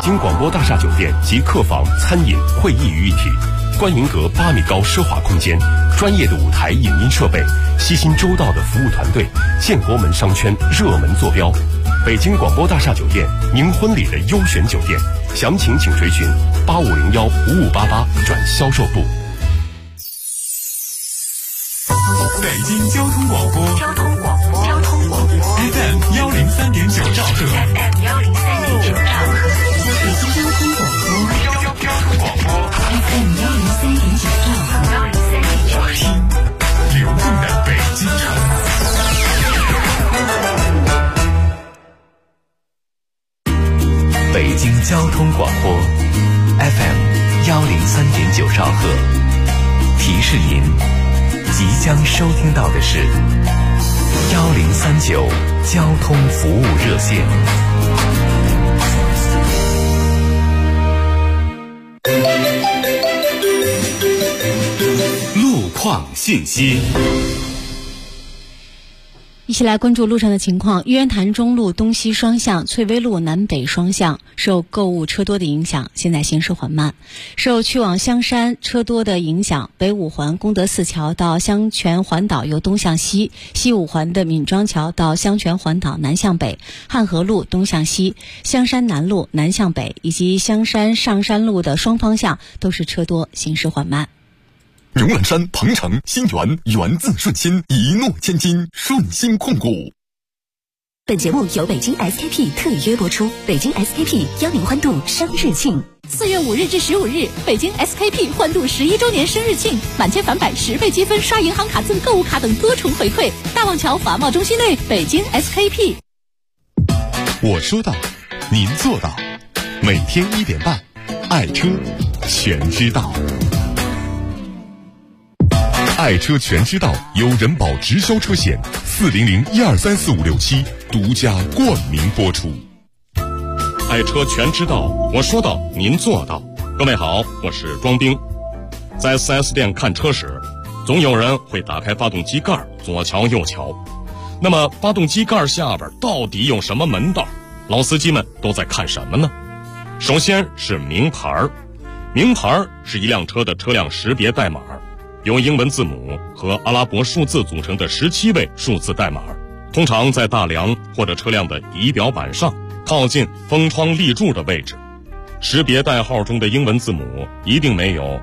京广播大厦酒店集客房、餐饮、会议于一体，观银阁8米高奢华空间，专业的舞台影音设备，细心周到的服务团队，建国门商圈热门坐标。北京广播大厦酒店，您婚礼的优选酒店，详情请垂询8501-5588转销售部。 北京交通广播FM 103.9兆赫， 北京交通广播 FM 103.9兆赫， 听流动的北京城。 北京交通广播 FM 103.9兆赫，提示您即将收听到的是1039交通服务热线。 路况信息。 一起来关注路上的情况。玉渊潭中路东西双向、翠微路南北双向受购物车多的影响，现在行驶缓慢。受去往香山车多的影响，北五环功德寺桥到香泉环岛由东向西，西五环的闵庄桥到香泉环岛南向北，汉河路东向西，香山南路南向北以及香山上山路的双方向都是车多，行驶缓慢。 荣兰山、鹏城、新源，源自顺心，一诺千金，顺心控股。 本节目由北京 SKP 特约播出。北京 SKP10欢度生日庆，4月5日至15日，北京 SKP 欢度11周年生日庆，满千返百10倍积分，刷银行卡赠购物卡等多重回馈。大望桥华贸中心内，北京 SKP。 我说到，您做到。每天1点半，爱车全知道。爱车全知道由人保直销车险400-1234567独家冠名播出。 爱车全知道，我说到您做到。各位好，我是庄兵。在 4S 店看车时，总有人会打开发动机盖，左瞧右瞧。那么发动机盖下边到底有什么门道？老司机们都在看什么呢？首先是名牌，名牌是一辆车的车辆识别代码，由英文字母和阿拉伯数字组成的17位数字代码，通常在大梁或者车辆的仪表板上，靠近风窗立柱的位置。识别代号中的英文字母一定没有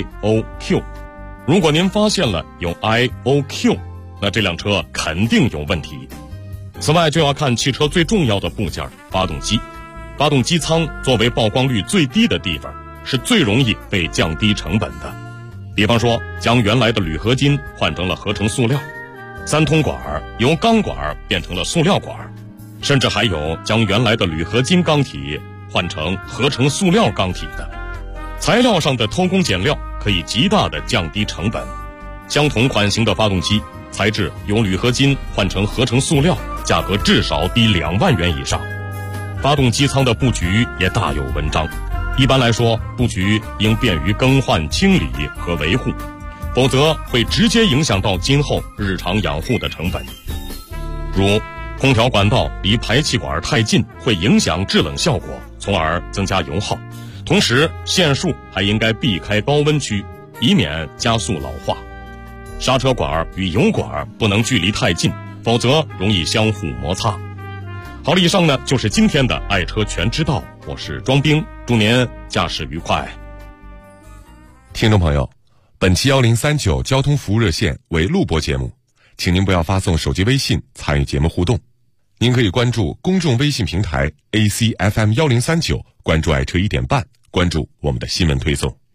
IOQ， 如果您发现了有 IOQ， 那这辆车肯定有问题。此外，就要看汽车最重要的部件发动机。发动机舱作为曝光率最低的地方，是最容易被降低成本的。比方说，将原来的铝合金换成了合成塑料，3通管由钢管变成了塑料管，甚至还有将原来的铝合金钢体换成合成塑料钢体的。材料上的偷工减料可以极大的降低成本。相同款型的发动机，材质由铝合金换成合成塑料，价格至少低2万元以上。发动机舱的布局也大有文章。一般来说，布局应便于更换、清理和维护，否则会直接影响到今后日常养护的成本。如空调管道离排气管太近，会影响制冷效果，从而增加油耗。同时，线束还应该避开高温区，以免加速老化。刹车管与油管不能距离太近，否则容易相互摩擦。好了，以上呢就是今天的爱车全知道，我是庄兵，祝您驾驶愉快。 听众朋友，本期1039交通服务热线为录播节目，请您不要发送手机微信参与节目互动。您可以关注公众微信平台 ACFM 1039，关注爱车1点半，关注我们的新闻推送。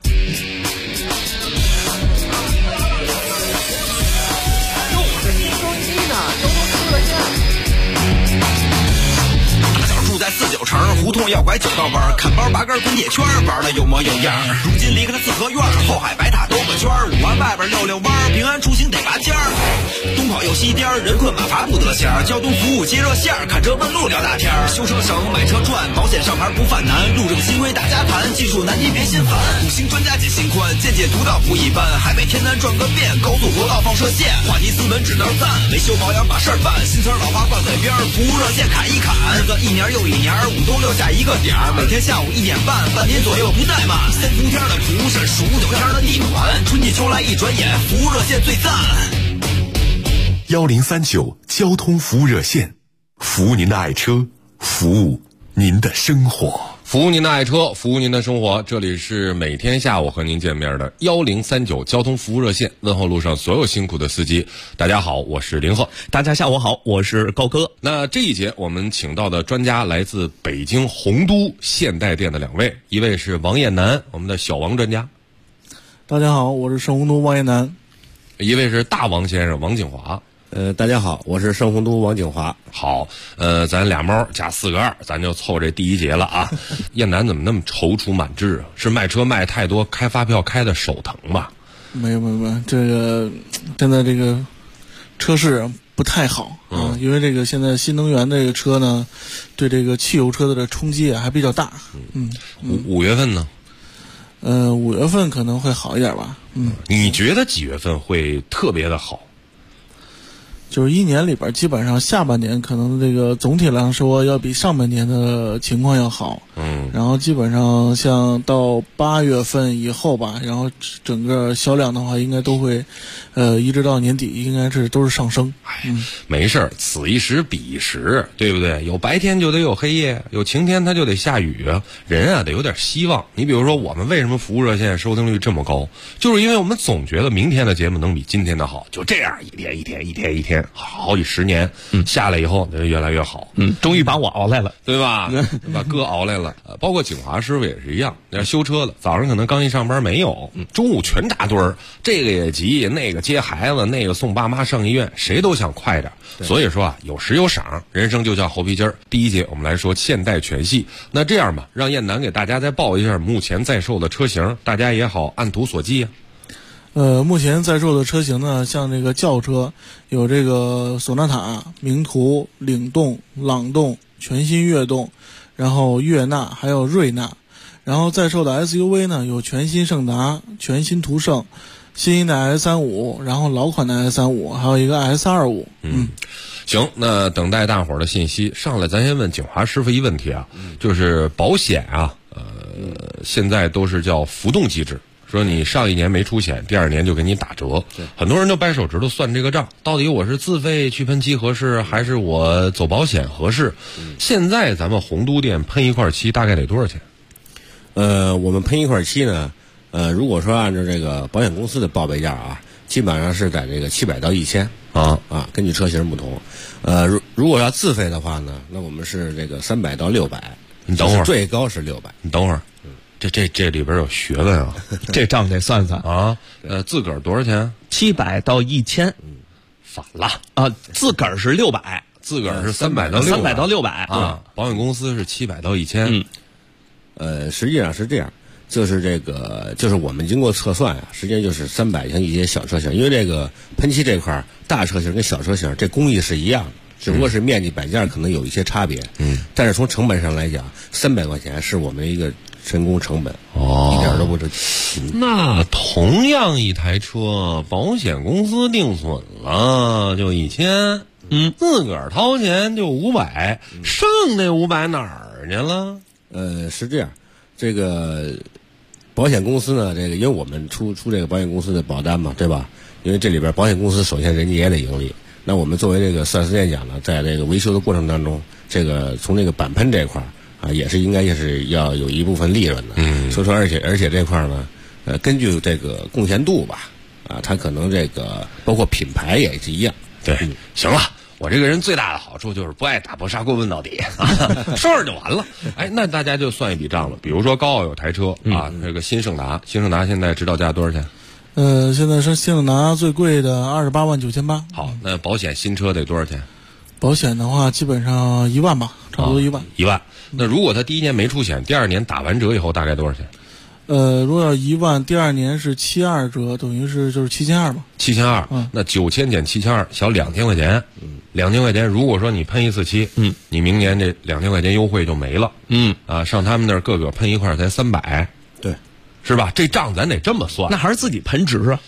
49城胡同要拐9道弯，看包8根滚铁圈，玩的有模有样。如今离开了四合院，后海白塔兜个圈，5环外边溜溜弯，平安出行得拔尖儿。东跑又西颠，人困马乏不得闲。交通服务接热线，看车问路聊大天。修车省，买车赚，保险上牌不犯难。路政新规大家谈，技术难题别心烦。5星专家解心宽，见解独到不一般。海北天南转个遍，高速国道放射线，话题斯文只能赞。维修保养把事儿办，新词老话挂嘴边，服务热线砍一砍。日子一年又一年。 年，5都留下一个点儿，每天下午1点半，半年左右不怠慢。3伏天的出是数9天的地暖，春季秋来一转眼，服务热线最赞。 1039交通服务热线，服务您的爱车，服务您的生活。 服务您的爱车，服务您的生活。这里是每天下午和您见面的1039交通服务热线，问候路上所有辛苦的司机。大家好，我是林鹤。 大家下午好，我是高哥。 那这一节我们请到的专家来自北京洪都现代店的2位，一位是王艳楠，我们的小王专家。 大家好，我是盛洪都王艳楠。 一位是大王先生王景华。 大家好，我是盛洪都王景华。 好，咱俩猫加4个2，咱就凑这第一节了啊。艳楠怎么那么踌躇满志啊？是卖车卖太多，开发票开的手疼吧？ 没有，这个现在这个车市不太好啊，因为这个现在新能源这个车呢，对这个汽油车的冲击还比较大。 五月份呢 ？5月份可能会好一点吧。 你觉得几月份会特别的好？ 就是一年里边，基本上下半年可能这个总体来说要比上半年的情况要好。然后基本上像到8月份以后吧，然后整个销量的话，应该都会，一直到年底应该是都是上升。 没事儿，此一时彼一时，对不对？有白天就得有黑夜，有晴天它就得下雨啊。人啊得有点希望。你比如说我们为什么服务热线收听率这么高，就是因为我们总觉得明天的节目能比今天的好，就这样一天。好几10年，下来以后就越来越好。 终于把我熬来了， 对吧？把哥熬来了。包括景华师傅也是一样，那修车的，早上可能刚一上班没有，中午全扎堆儿，这个也急，那个接孩子，那个送爸妈上医院，谁都想快点。所以说啊，有时有赏，人生就像猴皮筋儿。第一节我们来说现代全系，那这样吧，让艳楠给大家再报一下目前在售的车型，大家也好按图所记啊。 目前在售的车型呢，像这个轿车有这个索纳塔、名图、领动、朗动、全新悦动，然后悦纳还有瑞纳。然后在售的 SUV 呢，有全新胜达、全新途胜、新一代 S35， 然后老款的 S35， 还有一个 S25。 行，那等待大伙儿的信息。上来咱先问景华师傅一问题啊，就是保险啊，现在都是叫浮动机制。说你上一年没出险，第2年就给你打折。很多人就掰手指头算这个账，到底我是自费去喷漆合适，还是我走保险合适？现在咱们洪都店喷一块漆大概得多少钱？ 我们喷一块漆呢，如果说按照这个保险公司的报备价啊，基本上是在这个700到1000啊，根据车型不同。如果要自费的话呢，那我们是这个300到600。 你等会儿， 最高是600。 你等会儿。这里边有学问啊， 这账得算算啊。自个儿多少钱 ？700到1000。 反了啊，自个儿是600， 自个儿是300到 600 啊。保险公司是700到1000。 实际上是这样，就是我们经过测算啊，实际上就是300像一些小车型，因为这个喷漆这块大车型跟小车型这工艺是一样的。只不过是面积摆件可能有一些差别，但是从成本上来讲，300块钱是我们一个人工成本，一点都不值。 那同样一台车，保险公司定损了就1000，自个儿掏钱就500，剩那500哪儿去了？ 是这样，这个保险公司呢，这个因为我们出这个保险公司的保单嘛，对吧？因为这里边保险公司首先人家也得盈利。那我们作为这个4S店讲呢，在这个维修的过程当中，这个从这个板喷这块啊，也是应该要有一部分利润的。所以说，而且这块呢，根据这个贡献度吧，啊，它可能这个包括品牌也是一样。 对，行了。我这个人最大的好处就是不爱打破砂锅问到底，说说就完了。哎，那大家就算一笔账了。比如说高傲有台车啊，这个新胜达现在指导价多少钱？ 现在是新胜达最贵的28.98万。 好，那保险新车得多少钱？ 保险的话，基本上1万吧，差不多1万。 1万。那如果他第1年没出险，第2年打完折以后大概多少钱？ 如果要1万，第2年是72折，等于是就是7200嘛。 7200，那9000减7200，小2000块钱。2000块钱，如果说你喷一次漆，你明年这2000块钱优惠就没了。上他们那儿个喷一块才300， 对， 是吧？这账咱得这么算。 那还是自己喷值啊。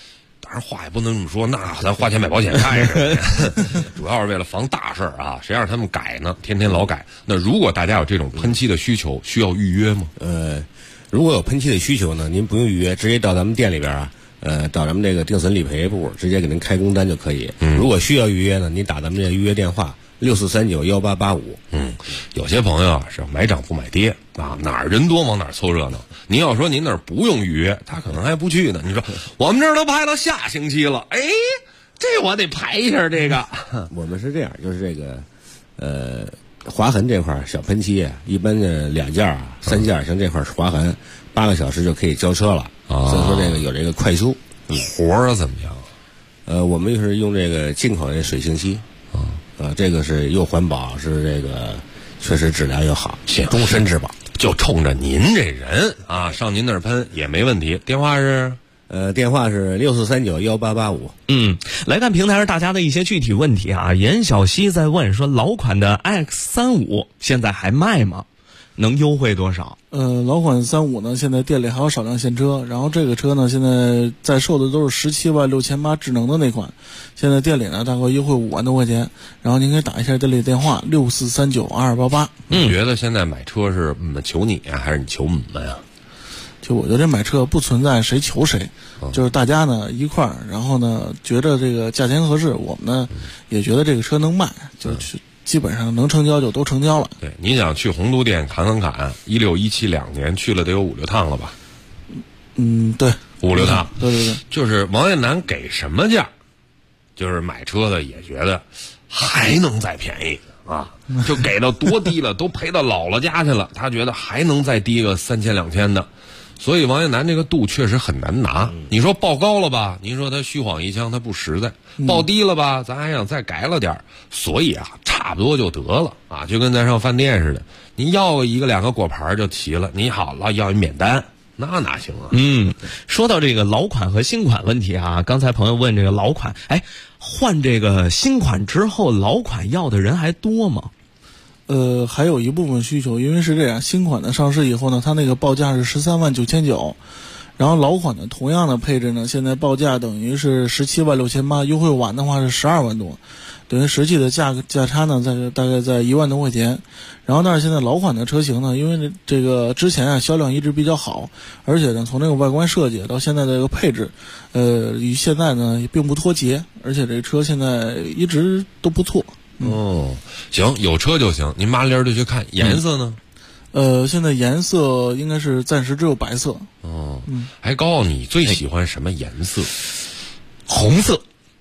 当然话也不能这么说，那咱花钱买保险干什么呀？主要是为了防大事儿啊！谁让他们改呢？天天老改。那如果大家有这种喷漆的需求，需要预约吗？ 如果有喷漆的需求呢，您不用预约，直接到咱们店里边啊，到咱们这个定损理赔部，直接给您开工单就可以。如果需要预约呢，您打咱们这个预约电话64391885。 有些朋友啊是买涨不买跌啊，哪儿人多往哪儿凑热闹。您要说您那儿不用预约，他可能还不去呢。你说我们这儿都排到下星期了，哎，这我得排一下这个。 我们是这样，就是这个划痕这块小喷漆啊，一般的2件啊、3件，像这块划痕，8个小时就可以交车了。所以说这个有这个快修。 活儿怎么样？ 我们就是用这个进口的水性漆。这个是又环保，是这个确实质量又好，终身质保。 就冲着您这人啊，上您那儿喷也没问题。电话是电话是64391885。 来看平台上大家的一些具体问题啊。严小西在问说，老款的 iX35现在还卖吗？能优惠多少？ 老款35呢，现在店里还有少量现车，然后这个车呢，现在在售的都是176800智能的那款，现在店里呢大概优惠5万多块钱，然后您可以打一下店里电话64392288。 你觉得现在买车是求你啊，还是你求我们呀？ 就我觉得这买车不存在谁求谁，就是大家呢一块儿，然后呢觉得这个价钱合适，我们呢也觉得这个车能卖，就是基本上能成交就都成交了。 对，你想去洪都店砍，16、172年去了得有5、6趟了吧？ 对 ，5、6趟。 对。 就是王艳楠给什么价，就是买车的也觉得还能再便宜啊，就给到多低了，都赔到姥姥家去了，他觉得还能再低个3000、2000的。所以王艳楠这个度确实很难拿。你说报高了吧，您说他虚晃一枪，他不实在；报低了吧，咱还想再改了点儿。所以啊，差不多就得了啊，就跟咱上饭店似的，您要1个2个果盘就齐了，你好了要一免单，那哪行啊？ 说到这个老款和新款问题啊，刚才朋友问这个老款，换这个新款之后，老款要的人还多吗？ 还有一部分需求，因为是这样，新款的上市以后呢，它那个报价是139900，然后老款的同样的配置呢，现在报价等于是176800，优惠晚的话是12万多，等于实际的价差呢，大概在1万多块钱。然后但是现在老款的车型呢，因为这个之前啊销量一直比较好，而且呢从这个外观设计到现在的这个配置，与现在呢也并不脱节，而且这车现在一直都不错。 行，有车就行。您麻利儿就去看颜色呢？ 现在颜色应该是暂时只有白色。 还告诉你最喜欢什么颜色？ 红色。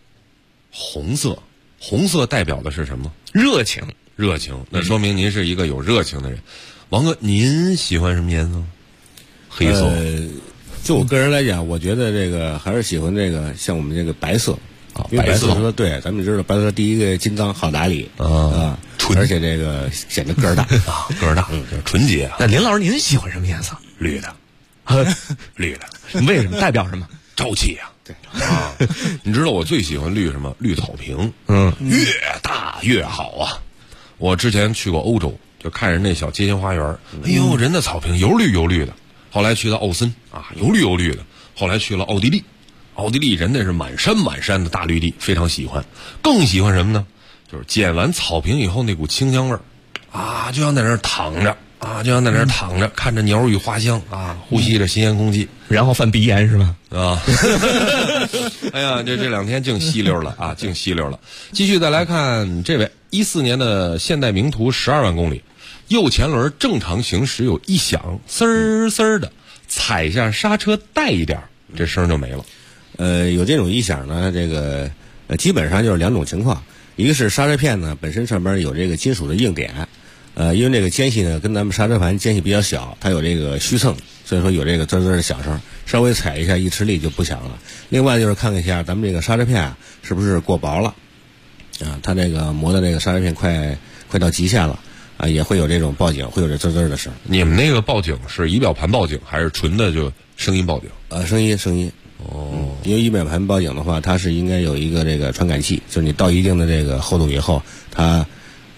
红色代表的是什么？ 热情。 那说明您是一个有热情的人。王哥，您喜欢什么颜色？黑色。 就我个人来讲，我觉得这个还是喜欢这个像我们这个白色。因为白色车对，咱们知道白色第一个金刚好打理纯，而且这个显得个儿大个儿大，纯洁。 那林老师您喜欢什么颜色？ 绿的，绿的。 为什么？代表什么？ 朝气啊！对啊，你知道我最喜欢绿什么？绿草坪。越大越好啊！我之前去过欧洲，就看人那小街心花园，哎呦，人的草坪油绿油绿的。后来去到奥森啊，油绿油绿的。后来去了奥地利人那是满山的大绿地，非常喜欢。更喜欢什么呢？就是剪完草坪以后那股清香味儿啊，就像在那儿躺着，看着鸟语花香啊，呼吸着新鲜空气， 然后犯鼻炎是吗？ 啊，哎呀，这2天净吸溜了啊，净吸溜了。继续再来看这位14年的现代名图12万公里，右前轮正常行驶有异响，丝儿的，踩下刹车带一点，这声就没了。 有这种异响呢，这个基本上就是2种情况，一个是刹车片呢本身上面有这个金属的硬点，因为这个间隙呢跟咱们刹车盘间隙比较小，它有这个虚蹭，所以说有这个滋滋的响声，稍微踩一下一吃力就不响了。另外就是看一下咱们这个刹车片啊是不是过薄了啊，它这个磨的这个刹车片快到极限了啊，也会有这种报警，会有这滋滋的声。 你们那个报警是仪表盘报警还是纯的就声音报警？ 声音。因为仪表盘报警的话，它是应该有一个这个传感器，就是你到一定的这个厚度以后，它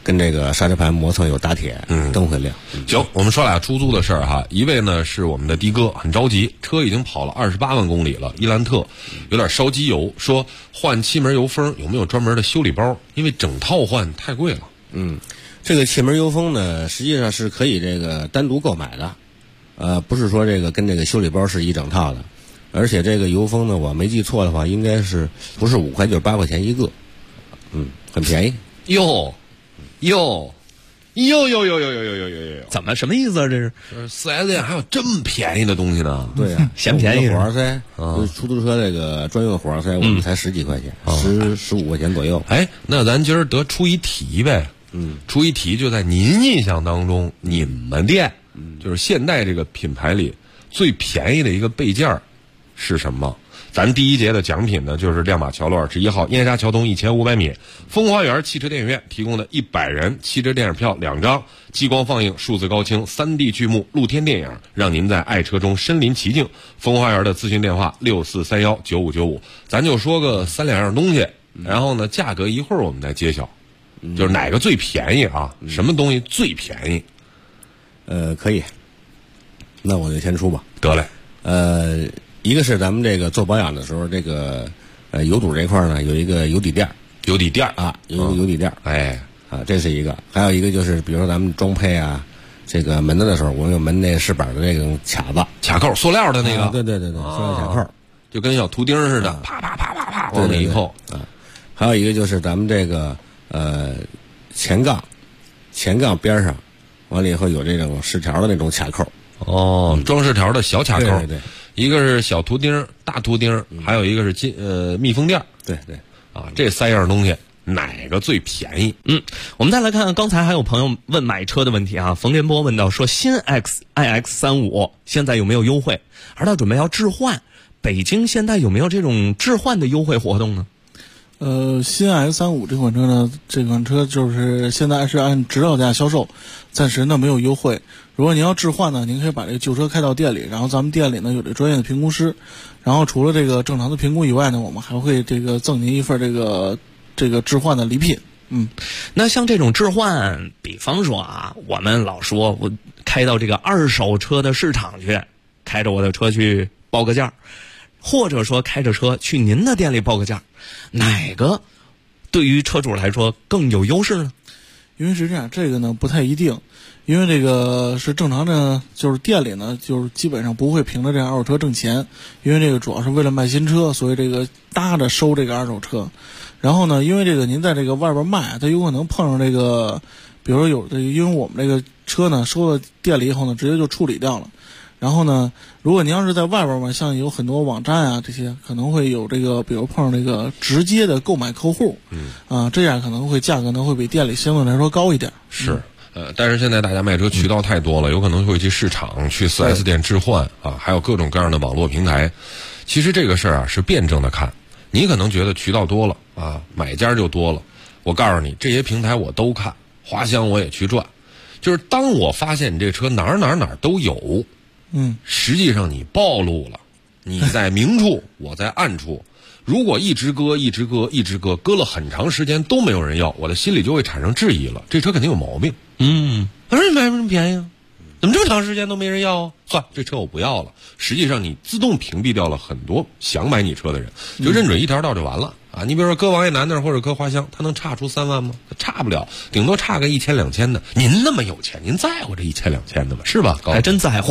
跟这个刹车盘磨蹭有打铁，灯会亮。 行，我们说俩出租的事儿哈。一位呢是我们的的哥，很着急，车已经跑了28万公里了，伊兰特有点烧机油，说换气门油封有没有专门的修理包？因为整套换太贵了。 这个气门油封呢，实际上是可以这个单独购买的，不是说这个跟这个修理包是一整套的。而且这个油封呢，我没记错的话，应该是不是5块就是8块钱一个，很便宜。 哟， 怎么什么意思啊？这是 4S 店还有这么便宜的东西呢？ 对啊， 嫌便宜火花塞，出租车这个专用火花塞，我们才10几块钱，15块钱左右。 哎，那咱今儿得出一题呗。出一题，就在您印象当中，你们店就是现代这个品牌里最便宜的一个备件是什么？咱第一节的奖品呢，就是亮马桥路21号燕莎桥东1500米风花园汽车电影院提供的100人汽车电影票2张，激光放映、数字高清、3D 剧目、露天电影，让您在爱车中身临其境。风花园的咨询电话64319595，咱就说个3-2样东西，然后呢，价格一会儿我们再揭晓。就是哪个最便宜啊？什么东西最便宜？ 可以，那我就先出吧。 得嘞。 一个是咱们这个做保养的时候，这个油堵这块呢有一个油底垫， 有一个油底垫，这是一个。还有一个就是比如说咱们装配啊，这个门子的时候，我们有门那饰板的这种卡扣， 塑料的那个， 对，塑料卡扣， 就跟小图钉似的，啪啪啪啪啪往里一扣。 还有一个就是咱们这个前杠边上，完了以后有这种饰条的那种卡扣。 装饰条的小卡扣。 对。 一个是小图钉、大图钉，还有一个是密封垫。 对， 这3样东西哪个最便宜？ 我们再来看看，刚才还有朋友问买车的问题啊。冯连波问到说，新 iX35现在有没有优惠？而他准备要置换，北京现在有没有这种置换的优惠活动呢？ 新 X35这款车呢，这款车就是现在是按指导价销售，暂时呢没有优惠。如果您要置换呢，您可以把这个旧车开到店里，然后咱们店里呢有这专业的评估师，然后除了这个正常的评估以外呢，我们还会这个赠您一份这个置换的礼品。 那像这种置换，比方说啊，我们老说我开到这个二手车的市场去，开着我的车去报个价，或者说开着车去您的店里报个价，哪个对于车主来说更有优势呢？ 因为是这样，这个呢不太一定，因为这个是正常的，就是店里呢就是基本上不会凭着这样二手车挣钱，因为这个主要是为了卖新车，所以这个搭着收这个二手车。然后呢，因为这个您在这个外边卖，它有可能碰上这个，比如说有这个，因为我们这个车呢收到店里以后呢，直接就处理掉了。然后呢，如果您要是在外边嘛，像有很多网站啊，这些可能会有这个，比如碰上这个直接的购买客户，这样可能会价格呢会比店里相对来说高一点。 是，但是现在大家卖车渠道太多了，有可能会去市场、去4S 店置换啊，还有各种各样的网络平台。其实这个事儿啊是辩证的看，你可能觉得渠道多了啊，买家就多了。我告诉你，这些平台我都看，花香我也去转。就是当我发现你这车哪儿都有。实际上你暴露了，你在明处，我在暗处。如果一直搁了很长时间都没有人要，我的心里就会产生质疑了，这车肯定有毛病。他说你买什么这么便宜啊？怎么这么长时间都没人要啊？算这车我不要了。实际上你自动屏蔽掉了很多想买你车的人，就认准一条道就完了啊！你比如说搁王爷南那儿或者搁花香，他能差出3万吗？他差不了，顶多差个1000、2000的。您那么有钱，您在乎这1000、2000的吗？是吧？ 还真在乎。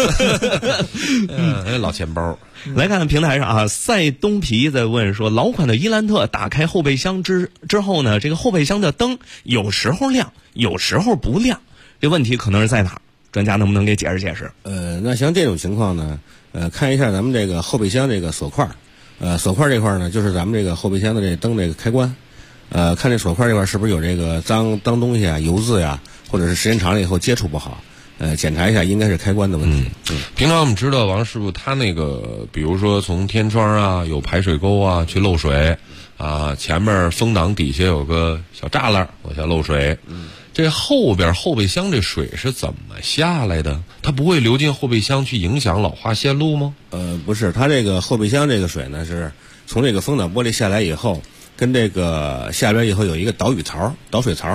老钱包。 来看看平台上啊，赛东皮在问说，老款的伊兰特打开后备箱之后呢，这个后备箱的灯有时候亮，有时候不亮，这问题可能是在哪儿？专家能不能给解释解释？ 那像这种情况呢，看一下咱们这个后备箱这个锁块，锁块这块呢，就是咱们这个后备箱的这灯这个开关，看这锁块这块是不是有这个脏东西啊、油渍呀，或者是时间长了以后接触不好，检查一下，应该是开关的问题。 平常我们知道王师傅他那个，比如说从天窗啊有排水沟啊去漏水啊，前面风挡底下有个小栅栏往下漏水。这后边后备箱这水是怎么下来的？它不会流进后备箱去影响老化线路吗？ 不是，它这个后备箱这个水呢，是从这个风挡玻璃下来以后，跟这个下边以后有一个导水槽，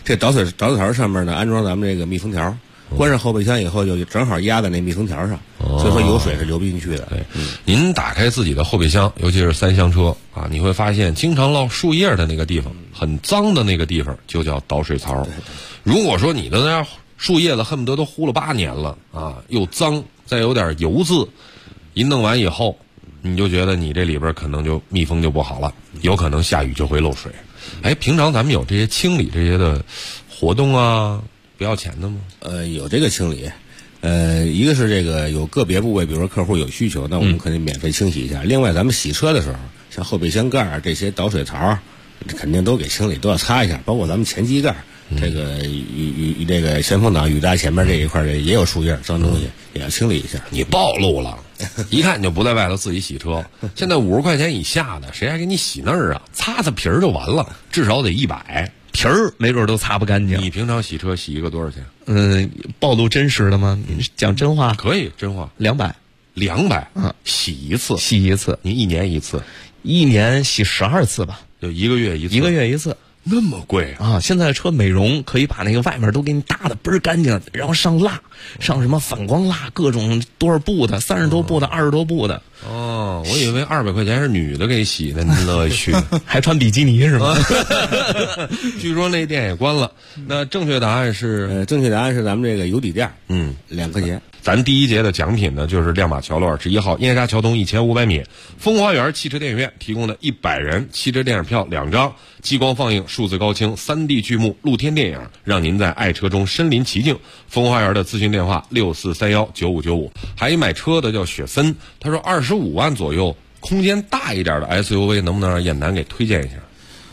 这导水槽上面呢安装咱们这个密封条，关上后备箱以后就正好压在那密封条上，所以说油水是流不进去的。 对，您打开自己的后备箱，尤其是3厢车啊，你会发现经常落树叶的那个地方，很脏的那个地方就叫导水槽。如果说你的那树叶子恨不得都糊了8年了啊，又脏，再有点油渍，一弄完以后，你就觉得你这里边可能就密封就不好了，有可能下雨就会漏水。哎，平常咱们有这些清理这些的活动啊，不要钱的吗？ 有这个清理。一个是这个有个别部位，比如说客户有需求，那我们肯定免费清洗一下。另外，咱们洗车的时候，像后备箱盖这些导水槽，肯定都给清理，都要擦一下。包括咱们前机盖，这个与这个前风挡雨搭前面这一块也有树叶脏东西，也要清理一下。 你暴露了，一看你就不在外头自己洗车。现在50块钱以下的，谁还给你洗那儿啊？擦擦皮儿就完了，至少得100。 皮儿没准都擦不干净。 你平常洗车洗一个多少钱？ 暴露真实的吗？你讲真话？ 可以，真话。 200， 洗一次，你1年1次 ，1年洗12次吧， 就1个月1次， 1个月1次。 那么贵啊！现在车美容可以把那个外面都给你搭的倍儿干净，然后上蜡，上什么反光蜡，各种多少布的，30多布的，20多布的。 哦，我以为200块钱是女的给洗的，您乐意去， 还穿比基尼是吗？ 据说那店也关了。那正确答案是？ 正确答案是咱们这个油底垫，2块钱。 咱第一节的奖品呢，就是亮马桥路21号燕莎桥东1500米风花园汽车电影院提供的100人汽车电影票2张，激光放映、数字高清、3D 剧目、露天电影，让您在爱车中身临其境。风花园的咨询电话64319595。还有买车的叫雪森，他说25万左右，空间大一点的 SUV 能不能让燕南给推荐一下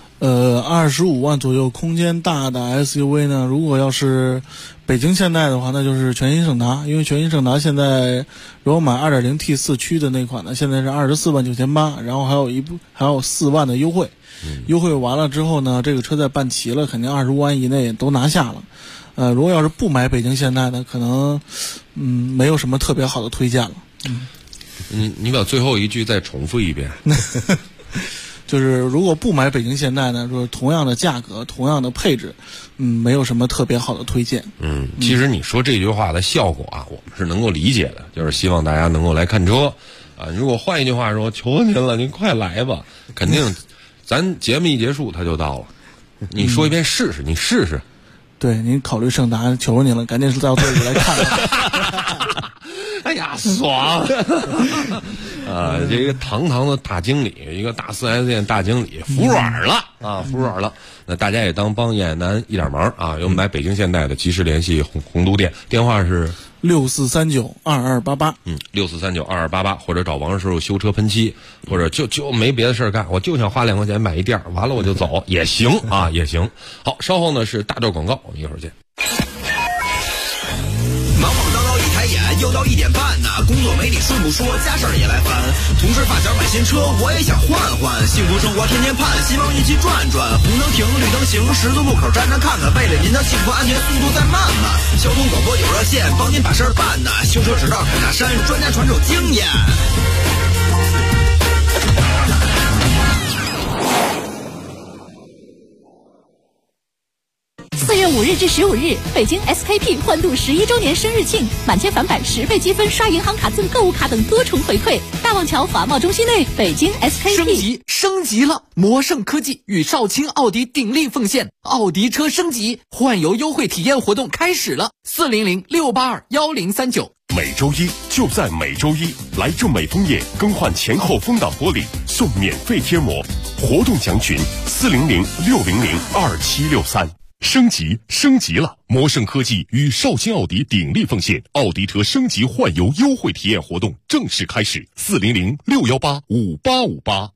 ？25万左右空间大的 SUV 呢，如果要是北京现代的话，那就是全新胜达，因为全新胜达现在如果买 2.0T 4驱的那款呢，现在是24万9800，然后还有4万的优惠。优惠完了之后呢，这个车在办齐了，肯定25万以内都拿下了。如果要是不买北京现代的，可能没有什么特别好的推荐了。 你把最后一句再重复一遍。 就是如果不买北京现代呢，说同样的价格、同样的配置，没有什么特别好的推荐。 其实你说这句话的效果啊，我们是能够理解的，就是希望大家能够来看车啊。如果换一句话说，求您了，您快来吧，肯定咱节目一结束他就到了。你说一遍试试，你试试。 对，您考虑胜达，求您了，赶紧到这里来看。 哎呀，爽！这个堂堂的大经理，一个大4S店大经理，服软了啊，服软了。那大家也当帮燕南一点忙啊，有买北京现代的，及时联系洪都店，电话是 64392288。 64392288，或者找王师傅修车喷漆，或者就没别的事干，我就想花2块钱买一垫，完了我就走也行啊，也行。好，稍后呢是大招广告，我们一会儿见。 忙忙叨叨一抬眼，又到1点半呢，工作没你顺不说，家事儿也来烦。同事发小买新车，我也想换换，幸福生活天天盼，希望一起转转。红灯停，绿灯行，十字路口站站看看，为了您的幸福安全，速度再慢慢。交通广播有热线，帮您把事儿办呢。修车指道开大山，专家传授经验。 4月5日至15日，北京 SKP 欢度11周年生日庆，满千返百10倍积分，刷银行卡赠购物卡等多重回馈。大望桥华贸中心内，北京 SKP 升级了！魔盛科技与少卿奥迪鼎力奉献，奥迪车升级换油优惠体验活动开始了，400-682-1039。 每周一就在每周一，来正美枫叶更换前后风挡玻璃送免费贴膜，活动详询400-600-2763。升级了！魔盛科技与少卿奥迪鼎力奉献，奥迪车升级换油优惠体验活动正式开始，400-618-5858。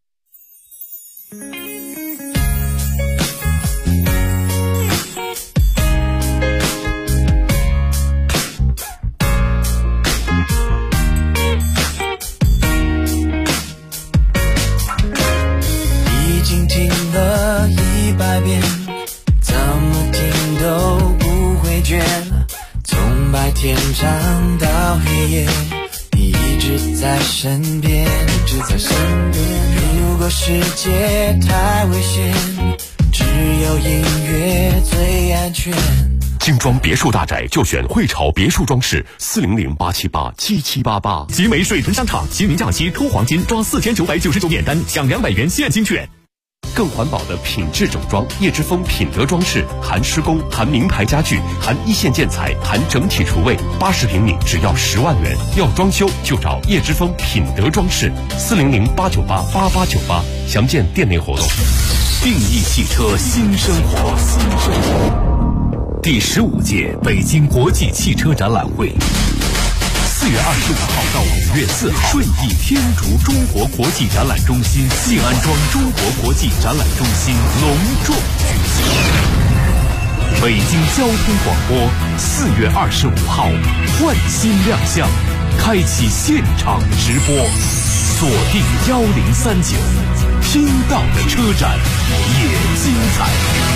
已经听了100遍，怎么听都不会倦，从白天唱到黑夜，你一直在身边，如果世界太危险，只有音乐最安全。 精装别墅大宅就选汇潮别墅装饰，400-878-7788。集美水豚商场新年假期抽黄金，抓4999免单，享200元现金券。更环保的品质整装，叶之峰品德装饰，含施工，含名牌家具，含一线建材，含整体厨卫，80平米只要10万元。要装修就找叶之峰品德装饰，400-898-8898，详见店内活动。定义汽车新生活，第15届北京国际汽车展览会，4月25号到5月4号，顺义天竺中国国际展览中心静安庄中国国际展览中心隆重举行。北京交通广播4月25号换新亮相，开启现场直播，锁定1039，听到的车展也精彩。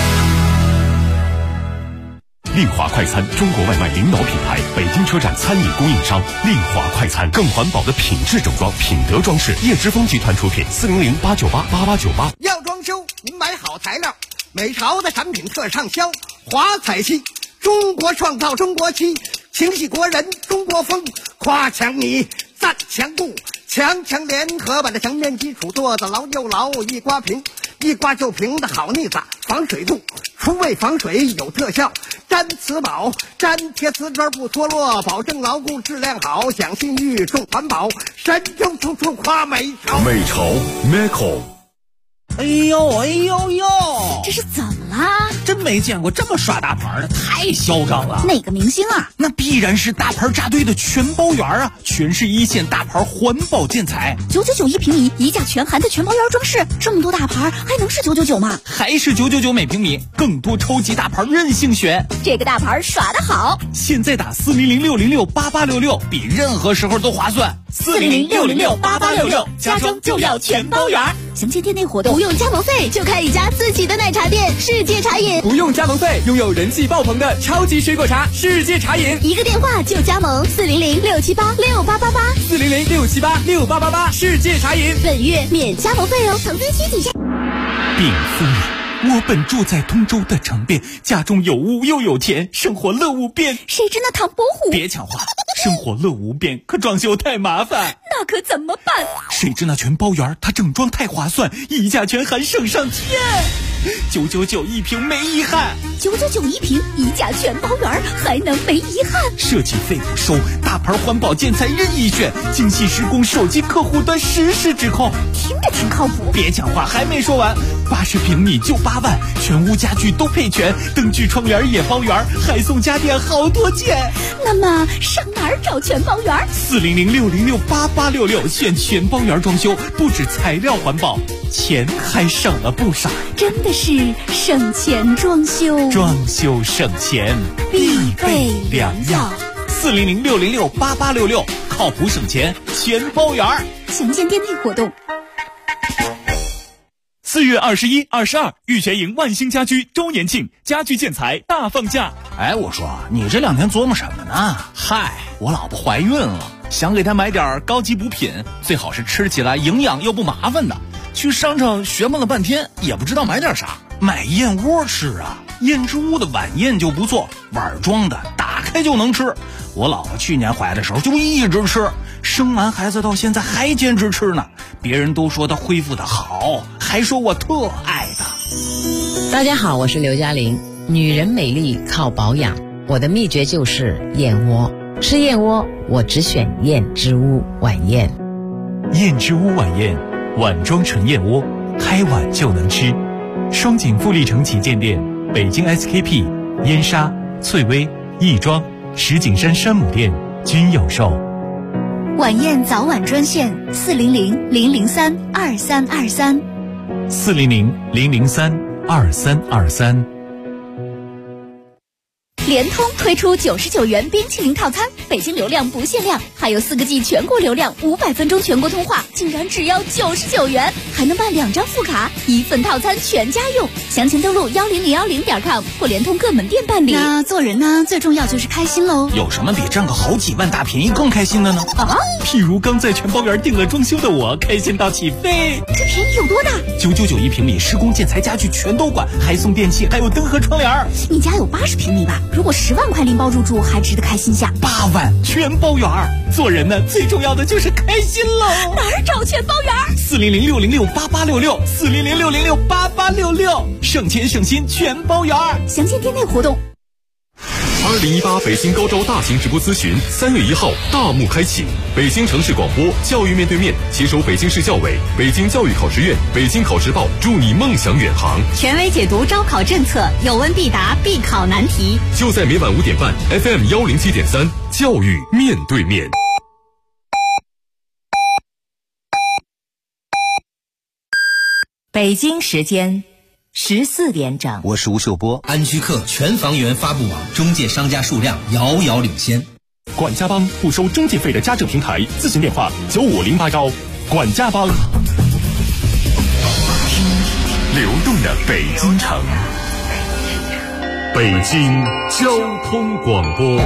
丽华快餐，中国外卖领导品牌，北京车站餐饮供应商。丽华快餐，更环保的品质整装，品德装饰，叶之峰集团出品，400-898-8898。 要装修，您买好材料，美潮的产品特畅销，华彩漆，中国创造中国漆，情系国人中国风，夸墙泥，赞墙布，强联合把这墙面基础做得牢又牢，一刮平，一刮就平的好腻子，防水度，除味防水有特效，粘瓷宝，粘贴瓷砖不脱落，保证牢固质量好，讲信誉重环保，神州处处夸美潮。 美潮 Meco。 哎呦哎呦呦， 这是怎么啦？ 真没见过这么耍大牌的，太嚣张了。 哪个明星啊？ 那必然是大牌扎堆的全包园啊，全是一线大牌环保建材 ，999一平米，一价全含的全包园装饰，这么多大牌还能是999吗？ 还是999每平米，更多超级大牌任性选。 这个大牌耍得好， 现在打400-606-8866，比任何时候都划算。 400-606-8866，家装就要全包园。详见店内活动，不用加盟费就开一家自己的奶茶店，世界茶饮。 不用加盟费，拥有人气爆棚的超级水果茶，世界茶饮。 一个电话就加盟，400-678-6888，400-678-6888， 世界茶饮。 本月免加盟费哦，腾讯虚底下。 禀夫人，我本住在通州的城边，家中有屋又有田，生活乐无边。 谁知那唐伯虎？ 别抢话，生活乐无边，可装修太麻烦。 那可怎么办？ 谁知那全包园，它整装太划算，一价全含省上天，999一平没遗憾。 999一平，一价全包园，还能没遗憾？ 设计费不收，大牌环保建材任意选，精细施工，手机客户端实时指控， 听着挺靠谱。 别讲话，还没说完，80平米就8万，全屋家具都配全，灯具窗帘也包圆，还送家电好多件。 那么上哪儿找全包园 ？400-606-8866，选全包园装修，不止材料环保，钱还省了不少。 真的是省钱装修， 装修省钱必备良药。 400-606-8866，靠谱省钱全包园。 详见店内活动。 4月21、22，玉泉营万兴家居周年庆，家居建材大放价。 哎，我说你这2天琢磨什么呢？嗨，我老婆怀孕了，想给她买点高级补品，最好是吃起来营养又不麻烦的。去商场学摸了半天，也不知道买点啥。买燕窝吃啊，燕之屋的晚宴就不错，碗装的，打开就能吃。我老婆去年怀的时候就一直吃，生完孩子到现在还坚持吃呢。别人都说她恢复的好，还说我特爱她。 大家好，我是刘嘉玲。女人美丽靠保养，我的秘诀就是燕窝。吃燕窝，我只选燕之屋晚宴。 燕之屋晚宴，碗装纯燕窝，开碗就能吃。双井富力城旗舰店、北京 SKP、燕莎、翠微、亦庄、石景山山姆店均有售。 晚宴早晚专线400-003-2323。 400-003-2323。 联通推出99元冰淇淋套餐， 北京流量不限量，还有4个G 全国流量，500分钟全国通话，竟然只要99元，还能办2张副卡，1份套餐全家用。详情登录10010.com或联通各门店办理。 那做人呢，最重要就是开心喽。 有什么比赚个好几万大便宜更开心的呢？譬如刚在全包园订了装修的我，开心到起飞。 这便宜有多大 ？999一平米，施工建材家具全都管，还送电器，还有灯和窗帘。 你家有80平米吧？如果10万块拎包入住，还值得开心下。 8万全包园。做人呢，最重要的就是开心喽。 哪儿找全包园 ？400-606-8866，400-606-8866，省钱省心全包园。 详情店内活动。 2018北京高招大型直播咨询3月1号大幕开启，北京城市广播教育面对面携手北京市教委、北京教育考试院、北京考试报，助你梦想远航。 权威解读招考政策，有问必答，必考难题。 就在每晚5点半 FM 107.3，教育面对面。 北京时间14点整， 我是吴秀波。 安居客全房源发布网中介商家数量遥遥领先。 管家帮不收中介费的家政平台，咨询电话95081。管家帮。 流动的北京城， 北京交通广播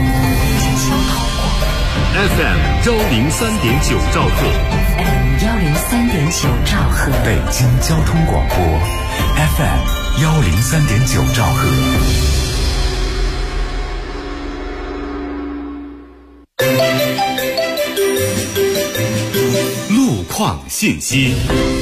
FM 103.9兆赫 103.9兆赫， 北京交通广播 FM 103.9兆赫。 路况信息。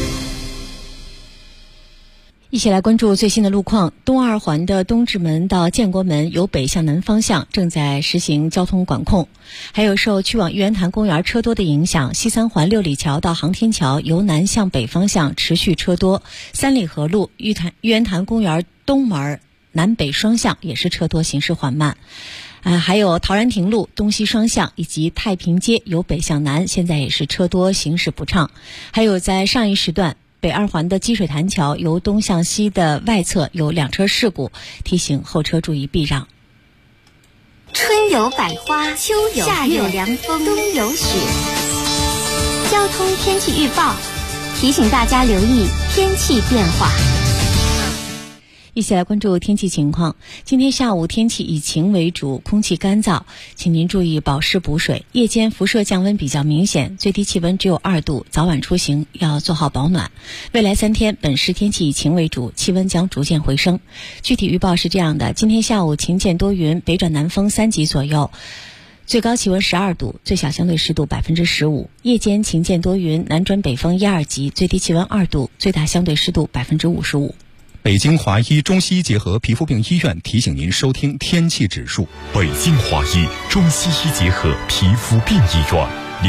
一起来关注最新的路况。东二环的东直门到建国门由北向南方向正在实行交通管控，还有受去往玉渊潭公园车多的影响，西三环六里桥到航天桥由南向北方向持续车多，三里河路玉渊潭公园东门南北双向也是车多，行驶缓慢。还有陶然亭路东西双向以及太平街由北向南现在也是车多，行驶不畅。还有在上一时段北二环的积水潭桥由东向西的外侧有2车事故，提醒后车注意避让。 春有百花，秋有夏有凉风，冬有雪。交通天气预报提醒大家留意天气变化。 一起来关注天气情况。今天下午天气以晴为主，空气干燥，请您注意保湿补水。夜间辐射降温比较明显，最低气温只有2度，早晚出行要做好保暖。未来3天本市天气以晴为主，气温将逐渐回升。具体预报是这样的：今天下午晴见多云，北转南风3级左右，最高气温12度，最小相对湿度15%。夜间晴见多云，南转北风1、2级，最低气温2度，最大相对湿度55%。 北京华医中西医结合皮肤病医院提醒您收听天气指数。 北京华医中西医结合皮肤病医院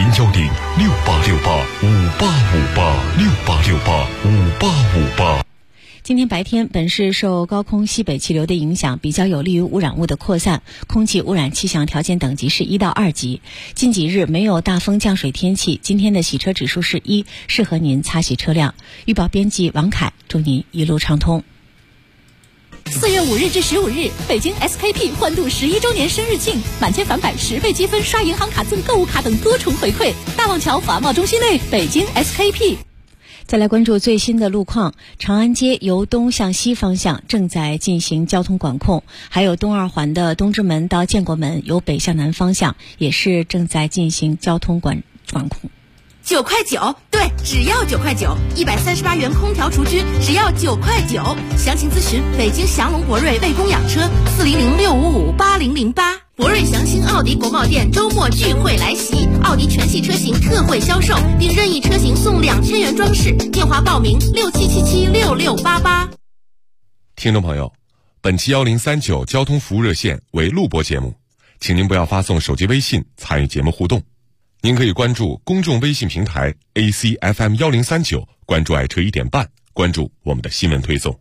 ，010-6868-5858，6868-5858。 今天白天，本市受高空西北气流的影响，比较有利于污染物的扩散，空气污染气象条件等级是1到2级。近几日没有大风降水天气，今天的洗车指数是1，适合您擦洗车辆。预报编辑王凯，祝您一路畅通。 4月5日至15日，北京 SKP 欢度11周年生日庆，满千返百10倍积分，刷银行卡赠购物卡等多重回馈。大望桥华贸中心内，北京 SKP。 再来关注最新的路况。长安街由东向西方向正在进行交通管控，还有东二环的东直门到建国门由北向南方向也是正在进行交通管控。 9块9，对，只要9块9，138元空调除菌，只要9块9。详情咨询北京祥龙博瑞魏公养车，400-655-8008。博瑞祥兴奥迪国贸店周末聚会来袭，奥迪全系车型特惠销售，并任意车型送2000元装饰。电话报名67776688。 听众朋友，本期1039交通服务热线为录播节目，请您不要发送手机微信参与节目互动。您可以关注公众微信平台 ACFM 1039，关注爱车1点半，关注我们的新闻推送。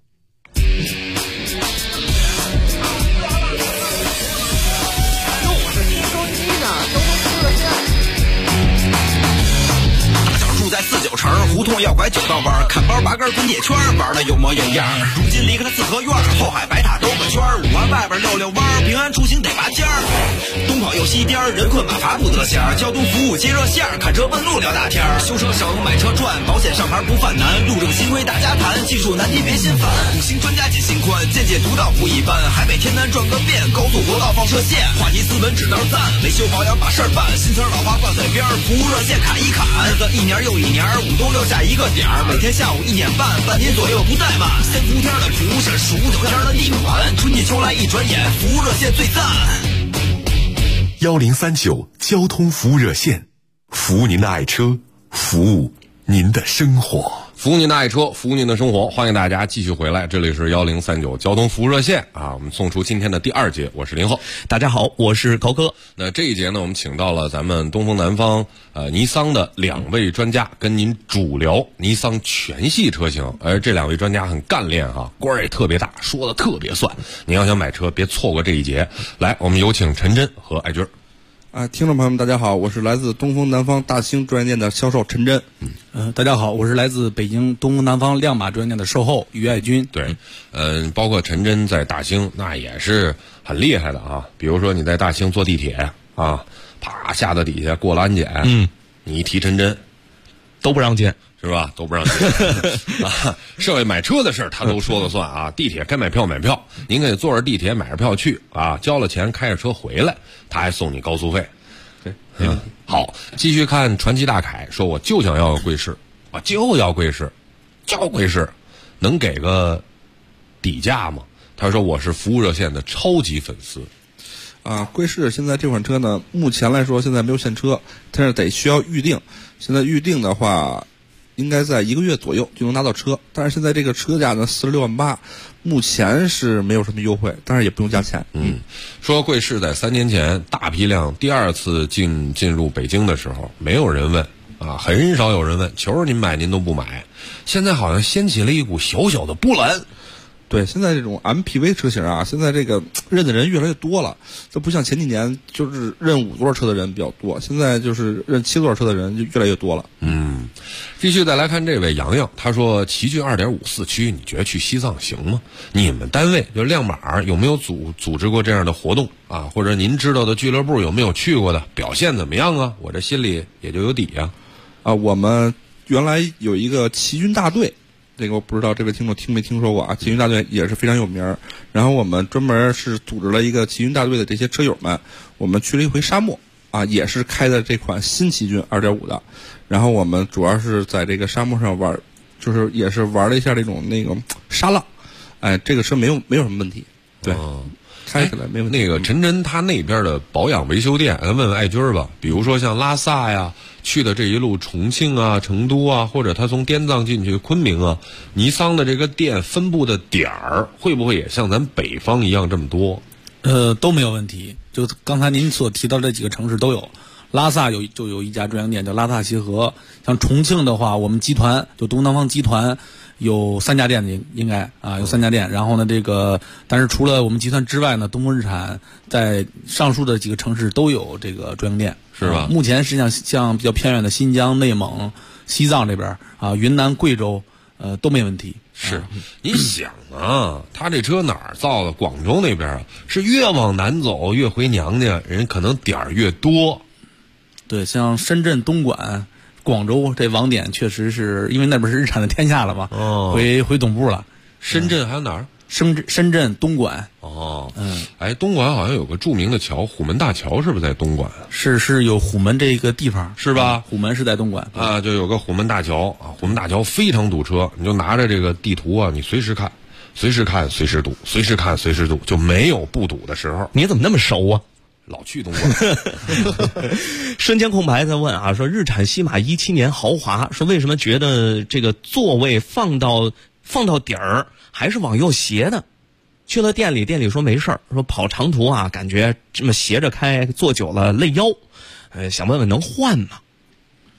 住在49城，胡胡同要拐九道弯，看包拔根滚铁圈，玩的有模有样。如今离开了四合院，后海白塔兜个圈，5环外边溜溜弯，平安出行得拔尖儿。东跑又西颠，人困马乏不得闲。交通服务接热线，看车问路聊大天。修车小额买车赚，保险上牌不犯难。路政新规大家谈，技术难题别心烦。5星专家解心宽，见解独到不一般。海北天南转个遍，高速国道放射线。话题斯文指道赞，维修保养把事儿办。新词老话挂嘴边，服务热线砍一砍。日子一年又一年，5都留下一个点儿。每天下午1点半，半天左右不怠慢。3伏天的不是数9天的逆转，春季秋来一转眼，服务热线最赞。 1039交通服务热线，服务您的爱车，服务您的生活。服务您的爱车，服务您的生活，欢迎大家继续回来，这里是1039交通服务热线啊，我们送出今天的第2节，我是林浩。 大家好，我是高哥。 那这一节呢，我们请到了咱们东风南方尼桑的2位专家，跟您主聊尼桑全系车型，而这2位专家很干练哈，官儿也特别大，说的特别算。您要想买车，别错过这一节。来，我们有请陈真和艾军。 听众朋友们，大家好，我是来自东风南方大兴专业店的销售陈真。 大家好，我是来自北京东风南方亮马专业店的售后于爱军。 对，包括陈真在大兴那也是很厉害的啊。比如说你在大兴坐地铁啊，啪下到底下过了安检，你一提陈真， 都不让进。 是吧？都不让进啊！社会买车的事儿他都说了算啊！地铁该买票买票，您可以坐着地铁买着票去啊，交了钱开着车回来，他还送你高速费。 对， 好，继续看传奇大凯说，我就想要个贵士，我就要贵士，就贵士，能给个底价吗？他说我是服务热线的超级粉丝。 贵士现在这款车呢，目前来说现在没有现车，但是得需要预定。现在预定的话，应该在1个月左右就能拿到车，但是现在这个车价呢46万8，目前是没有什么优惠，但是也不用加钱。 说贵士在3年前大批量第2次进入北京的时候，没有人问啊，很少有人问，求着您买您都不买。现在好像掀起了一股小小的波澜。 对，现在这种 MPV 车型啊，现在这个认的人越来越多了，这不像前几年就是认5座车的人比较多，现在就是认7座车的人就越来越多了。 继续再来看这位洋洋，他说奇骏 2.5 四驱，你觉得去西藏行吗？你们单位就亮马有没有组织过这样的活动啊？或者您知道的俱乐部有没有去过的？表现怎么样啊？我这心里也就有底呀。 我们原来有一个奇骏大队。这个我不知道这位听众听没听说过啊？奇骏大队也是非常有名，然后我们专门是组织了一个奇骏大队的这些车友们，我们去了一回沙漠啊，也是开的这款新奇骏 2.5 的，然后我们主要是在这个沙漠上玩，就是也是玩了一下这种那个沙浪，这个车没有什么问题，对。开起来没问题。 那个陈真他那边的保养维修店，问问艾军吧。比如说像拉萨呀，去的这一路重庆啊、成都啊，或者他从滇藏进去昆明啊，尼桑的这个店分布的点儿，会不会也像咱北方一样这么多？ 都没有问题。就刚才您所提到这几个城市都有。拉萨就有一家专营店叫拉萨协和，像重庆的话，我们集团就东南方集团有3家店，应该有3家店。然后呢，但是除了我们集团之外呢，东风日产在上述的几个城市都有这个专营店， 是吧？ 目前实际上像比较偏远的新疆、内蒙、西藏这边云南、贵州，都没问题。 是，你想啊，他这车哪儿造的？广州那边是越往南走越回娘家，人可能点儿越多。 对，像深圳、东莞、广州这网点确实是因为那边是日产的天下了嘛，回总部了。 深圳还有哪儿？ 深圳、东莞。 东莞好像有个著名的桥，虎门大桥，是不是在东莞？ 是有虎门这个地方， 是吧？ 虎门是在东莞啊，就有个虎门大桥啊，虎门大桥非常堵车，你就拿着这个地图啊，你随时看，随时堵，随时看，随时堵，就没有不堵的时候。 你怎么那么熟啊？ 老去东莞。 瞬间空白在问啊，说日产西马17年豪华，说为什么觉得这个座位放到底儿还是往右斜的？去了店里说没事儿，说跑长途啊，感觉这么斜着开坐久了累腰，想问问能换吗？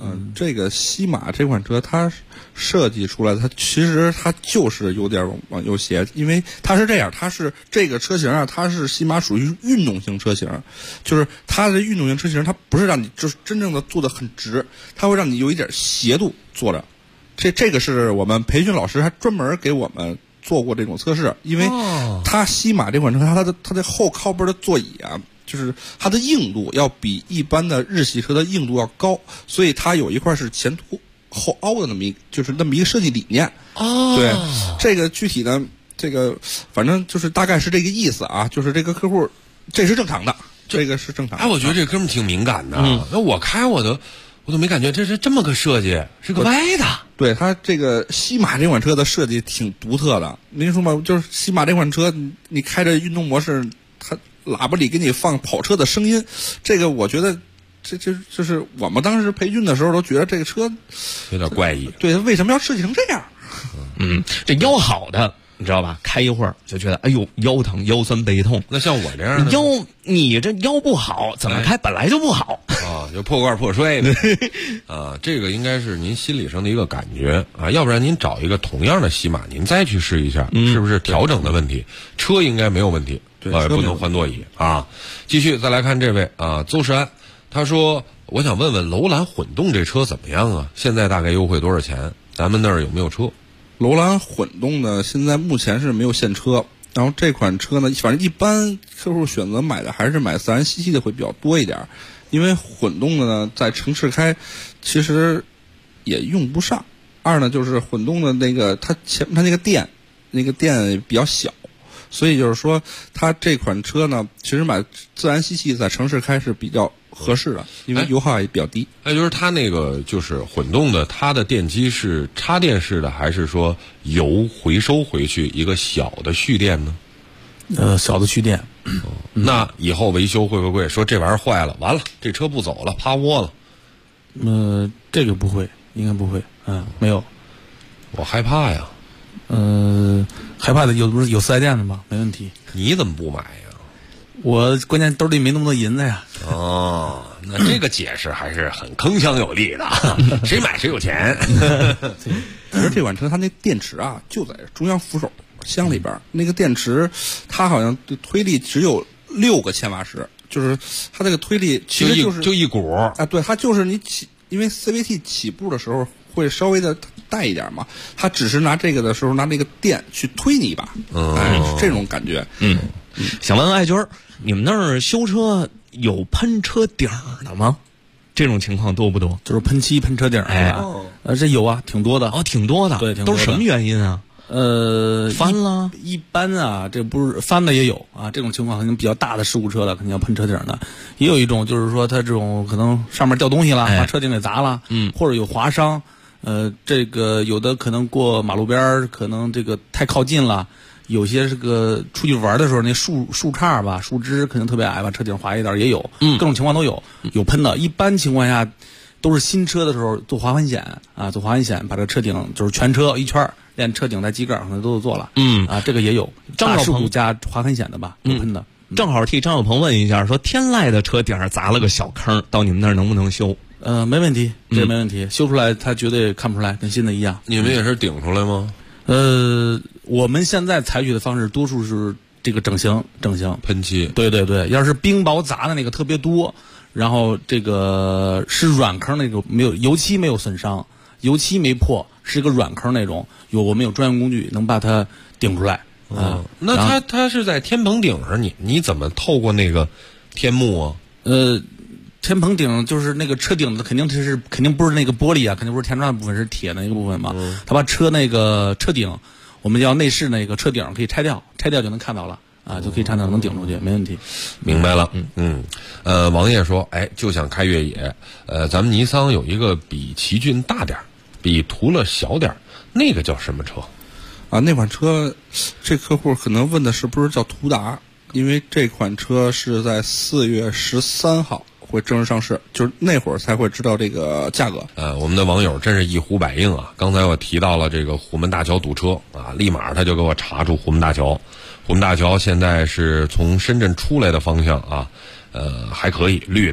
这个西马这款车它设计出来，它其实它就是有点往右斜，因为它是这样，它是这个车型啊，它是西马属于运动型车型，就是它的运动型车型，它不是让你就是真正的坐得很直，它会让你有一点斜度坐着。这个是我们培训老师还专门给我们做过这种测试，因为它西马这款车它的后靠边的座椅啊，就是它的硬度要比一般的日系车的硬度要高，所以它有一块是前凸后凹的那么一个设计理念。对，这个具体呢，这个反正就是大概是这个意思啊，就是这个客户这是正常的，这个是正常的。 我觉得这哥们挺敏感的，那我开我都没感觉这是这么个设计，是个歪的。 对，它这个西马这款车的设计挺独特的。您说嘛，就是西马这款车，你开着运动模式，它喇叭里给你放跑车的声音，这个我觉得就是我们当时培训的时候都觉得这个车有点怪异。 对，它为什么要设计成这样？ 这腰好的。你知道吧？开一会儿就觉得，哎呦，腰疼、腰酸背痛。 那像我这样的你这腰不好，怎么开本来就不好啊，就破罐破摔的啊。这个应该是您心理上的一个感觉啊，要不然您找一个同样的西马，您再去试一下，是不是调整的问题？车应该没有问题，不能换座椅啊。继续再来看这位啊，邹世安，他说：“我想问问楼兰混动这车怎么样啊？现在大概优惠多少钱？咱们那儿有没有车？” 楼兰混动呢，现在目前是没有现车。然后这款车呢，反正一般客户选择买的还是买自然吸气的会比较多一点，因为混动的呢，在城市开其实也用不上。二呢，就是混动的那个它那个电比较小，所以就是说它这款车呢，其实买自然吸气在城市开是比较合适的，因为油耗也比较低。 就是它那个就是混动的，它的电机是插电式的，还是说油回收回去一个小的蓄电呢？ 小的蓄电。 那以后维修会不会说这玩意儿坏了，完了这车不走了，趴窝了？ 这个不会，应该不会。没有。 我害怕呀。 害怕的不是有4S店的吗？没问题。 你怎么不买呀？ 我关键兜里没那么多银子呀。 那这个解释还是很铿锵有力的，谁买谁有钱。 而这款车它那电池啊，就在中央扶手箱里边，那个电池它好像推力只有6个千瓦时，就是它这个推力其实就一股啊，对，它就是你因为 CVT 起步的时候会稍微的带一点嘛，它只是拿这个的时候拿那个电去推你一把，这种感觉。 想问问艾军儿，你们那儿修车有喷车顶的吗？这种情况多不多？ 就是喷漆、喷车顶这有啊，挺多的。 挺多的。 对， 都是什么原因啊？翻了。 一般啊，这不是翻的也有啊，这种情况肯定比较大的事故车了，肯定要喷车顶的。也有一种就是说，它这种可能上面掉东西了，把车顶给砸了，或者有划伤。这个有的可能过马路边可能这个太靠近了。有些是个出去玩的时候，那树杈吧，树枝可能特别矮，把车顶划一点也有，各种情况都有，有喷的。一般情况下，都是新车的时候做滑环险啊，做滑环险把这车顶就是全车一圈，连车顶带机盖可能都做了。这个也有大事故加滑环险的吧，有喷的。 正好替张小鹏问一下，说天籁的车顶砸了个小坑，到你们那儿能不能修？ 没问题，这没问题，修出来它绝对看不出来，跟新的一样。 你们也是顶出来吗？ 我们现在采取的方式多数是这个整形喷漆。 对，要是冰雹砸的那个特别多，然后这个是软坑那种，没有油漆没有损伤，油漆没破，是一个软坑那种，我们有专用工具能把它顶出来。 那它是在天棚顶上，你怎么透过那个天幕啊？ 天棚顶就是那个车顶的，肯定不是那个玻璃啊，肯定不是天窗的部分，是铁的那个部分嘛。他把那个车顶，我们叫内饰那个车顶可以拆掉就能看到了啊，就可以看到能顶出去，没问题。 明白了。王爷说，就想开越野，咱们尼桑有一个比奇骏大点，比途乐小点，那个叫什么车？ 啊，那款车，这客户可能问的是不是叫途达？因为这款车是在4月13号。会正式上市，就是那会儿才会知道这个价格。 我们的网友真是一呼百应啊！刚才我提到了这个虎门大桥堵车啊，立马他就给我查出虎门大桥。虎门大桥现在是从深圳出来的方向啊，还可以绿的，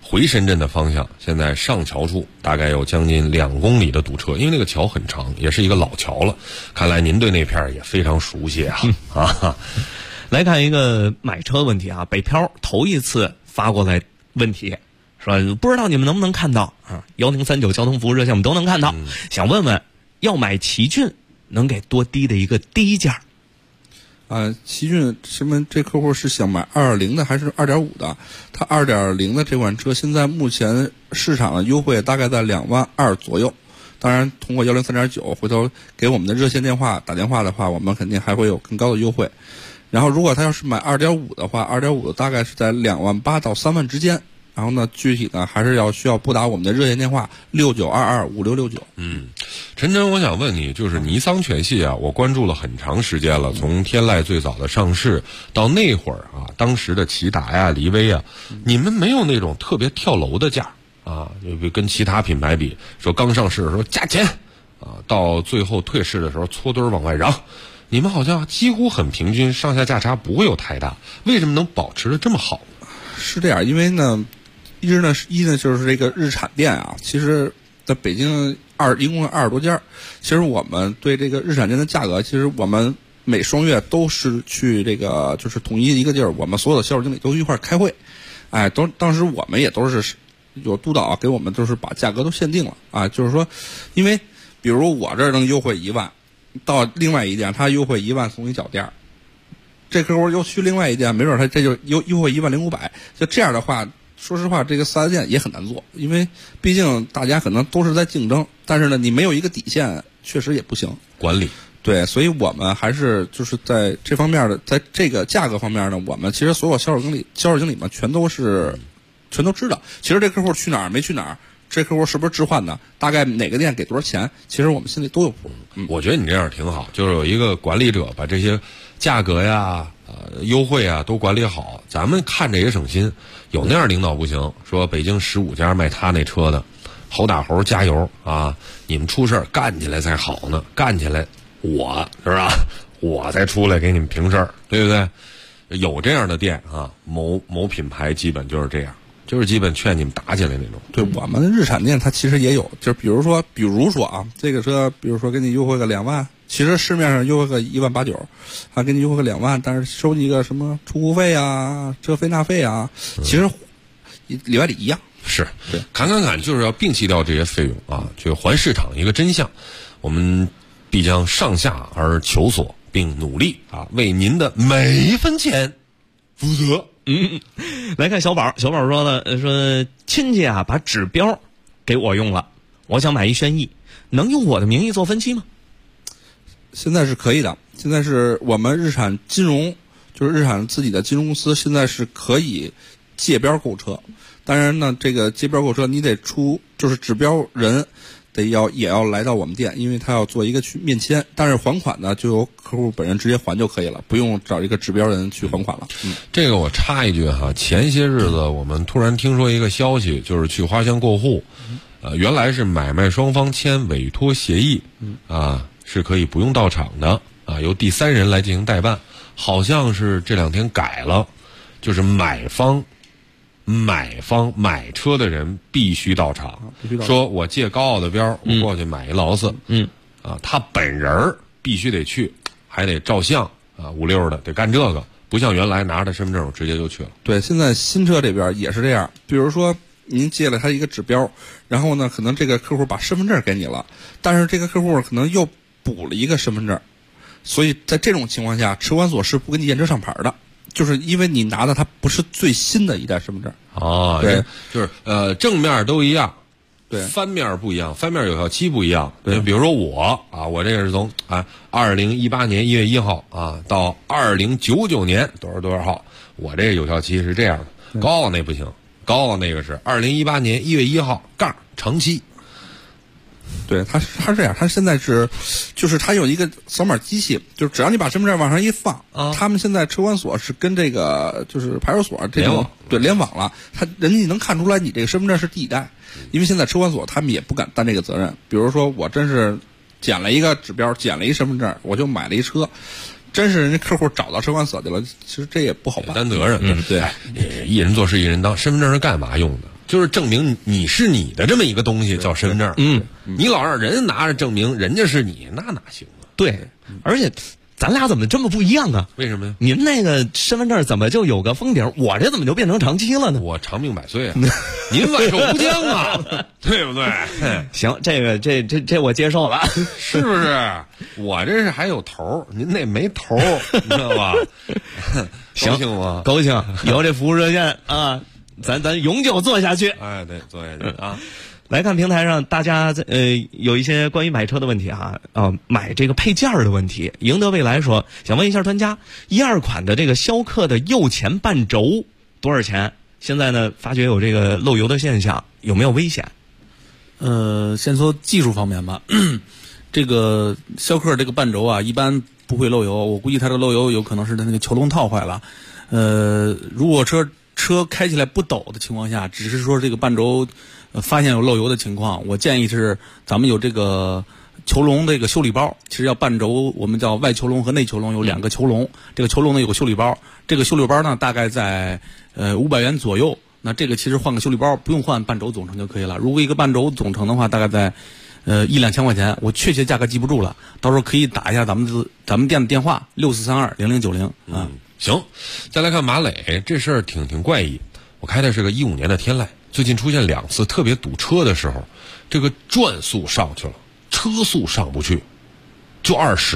回深圳的方向，现在上桥处大概有将近2公里的堵车，因为那个桥很长，也是一个老桥了。看来您对那片儿也非常熟悉啊！ 来看一个买车问题啊，北漂头一次发过来问题，说不知道你们能不能看到啊？1039交通服务热线我们都能看到，想问问要买奇骏能给多低的一个低价？ 奇骏什么？这客户是想买2.0的还是2.5的？他2.0的这款车现在目前市场的优惠大概在2万2左右。当然，通过103.9回头给我们的热线电话打电话的话，我们肯定还会有更高的优惠。然后，如果他要是买2.5的话，2.5的大概是在2万8到3万之间。然后呢，具体呢还是需要拨打我们的热线电话69225669。 陈真，我想问你，就是尼桑全系啊，我关注了很长时间了，从天籁最早的上市到那会儿啊，当时的骐达呀、骊威啊，你们没有那种特别跳楼的价啊，就跟其他品牌比，说刚上市的时候加钱啊，到最后退市的时候搓堆往外嚷。你们好像几乎很平均，上下价差不会有太大，为什么能保持的这么好？ 是这样，因为呢，一呢就是这个日产店啊，其实在北京一共20多家。其实我们对这个日产店的价格，其实我们每双月都是去这个就是统一一个地儿，我们所有的销售经理都一块开会，当时我们也都是有督导给我们，就是把价格都限定了啊，就是说，因为比如我这儿能优惠1万，到另外一店他优惠1万送一脚垫，这客户又去另外一店，没准他这就优惠10500，就这样的话。说实话，这个4S店也很难做，因为毕竟大家可能都是在竞争，但是呢，你没有一个底线，确实也不行。 管理对，所以我们还是就是在这方面的，在这个价格方面呢，我们其实所有销售经理们全都知道。其实这客户去哪儿没去哪儿，这客户是不是置换的，大概哪个店给多少钱，其实我们心里都有谱。 我觉得你这样挺好，就是有一个管理者把这些价格呀、优惠啊都管理好，咱们看着也省心。有那样领导不行，说北京15家卖他那车的，猴打猴加油啊！你们出事干起来才好呢，干起来我是吧？我再出来给你们平事儿，对不对？有这样的店啊，某品牌基本就是这样，就是基本劝你们打起来那种。 对，我们的日产店它其实也有，就是比如说啊，这个车，比如说给你优惠个2万。其实市面上优惠个1.89万，还给你优惠个2万，但是收你一个什么出库费啊、车费纳费啊，其实里外里一样。 是，对，砍就是要摒弃掉这些费用啊，去还市场一个真相。我们必将上下而求索，并努力啊，为您的每一分钱负责。 来看小宝说了，说亲戚啊把指标给我用了，我想买一轩逸，能用我的名义做分期吗？ 现在是可以的，现在是我们日产金融，就是日产自己的金融公司，现在是可以借标购车。当然呢，这个借标购车你得就是指标人也要来到我们店，因为他要做一个去面签，但是还款呢就由客户本人直接还就可以了，不用找一个指标人去还款了。 这个我插一句哈，前些日子我们突然听说一个消息，就是去花乡过户，原来是买卖双方签委托协议，是可以不用到场的啊，由第三人来进行代办。好像是这2天改了，就是买方买车的人必须到场，说我借高傲的标，我过去买一劳斯，他本人必须得去，还得照相啊，5、6的得干这个，不像原来拿着身份证我直接就去了。 对，现在新车这边也是这样，比如说您借了他一个指标，然后呢，可能这个客户把身份证给你了，但是这个客户可能又补了一个身份证，所以在这种情况下，车管所是不给你验车上牌的，就是因为你拿的它不是最新的一代身份证。 对，就是正面都一样， 对， 翻面不一样，翻面有效期不一样。对，比如说我这个是从2018年1月1号到2099年多少号，我这个有效期是这样的。高傲那不行，高傲那个是2018年1月1号长期。 对，他是这样，他现在就是他有一个扫码机器，就是只要你把身份证往上一放，他们现在车管所是跟这个就是派出所这种联网了，人家能看出来你这个身份证是第几代，因为现在车管所他们也不敢担这个责任。比如说我真是捡了一个指标，捡了一身份证，我就买了一车，真是人家客户找到车管所去了，其实这也不好办， 担责任。对，一人做事一人当，身份证是干嘛用的？ 就是证明你是你的这么一个东西，叫身份证。你老让人拿着证明人家是你，那哪行啊？ 对，而且咱俩怎么这么不一样啊？ 为什么呀？ 您那个身份证怎么就有个封顶，我这怎么就变成长期了呢？ 我长命百岁啊，您万寿无疆啊，对不对？ 行，这我接受了， 是不是？我这是还有头，您那没头，你知道吧？高兴吗？ 高兴，以后这服务热线啊，咱永久做下去。 哎，对，做下去啊。 来看平台上大家有一些关于买车的问题买这个配件的问题。赢得未来说想问一下专家，12款的这个逍客的右前半轴多少钱？现在呢发觉有这个漏油的现象，有没有危险？ 先说技术方面吧，这个逍客这个半轴啊，一般不会漏油，我估计它的漏油有可能是它那个球笼套坏了。如果车开起来不抖的情况下，只是说这个半轴发现有漏油的情况，我建议是咱们有这个球笼这个修理包，其实叫半轴，我们叫外球笼和内球笼，有2个球笼，这个球笼呢有个修理包，这个修理包呢大概在500元左右。那这个其实换个修理包不用换半轴总成就可以了。如果一个半轴总成的话，大概在1-2千块钱，我确切价格记不住了，到时候可以打一下咱们店的电话64320090啊。 行，再来看马磊这事儿挺怪异。我开的是个15年的天籁，最近出现2次特别堵车的时候，这个转速上去了，车速上不去，就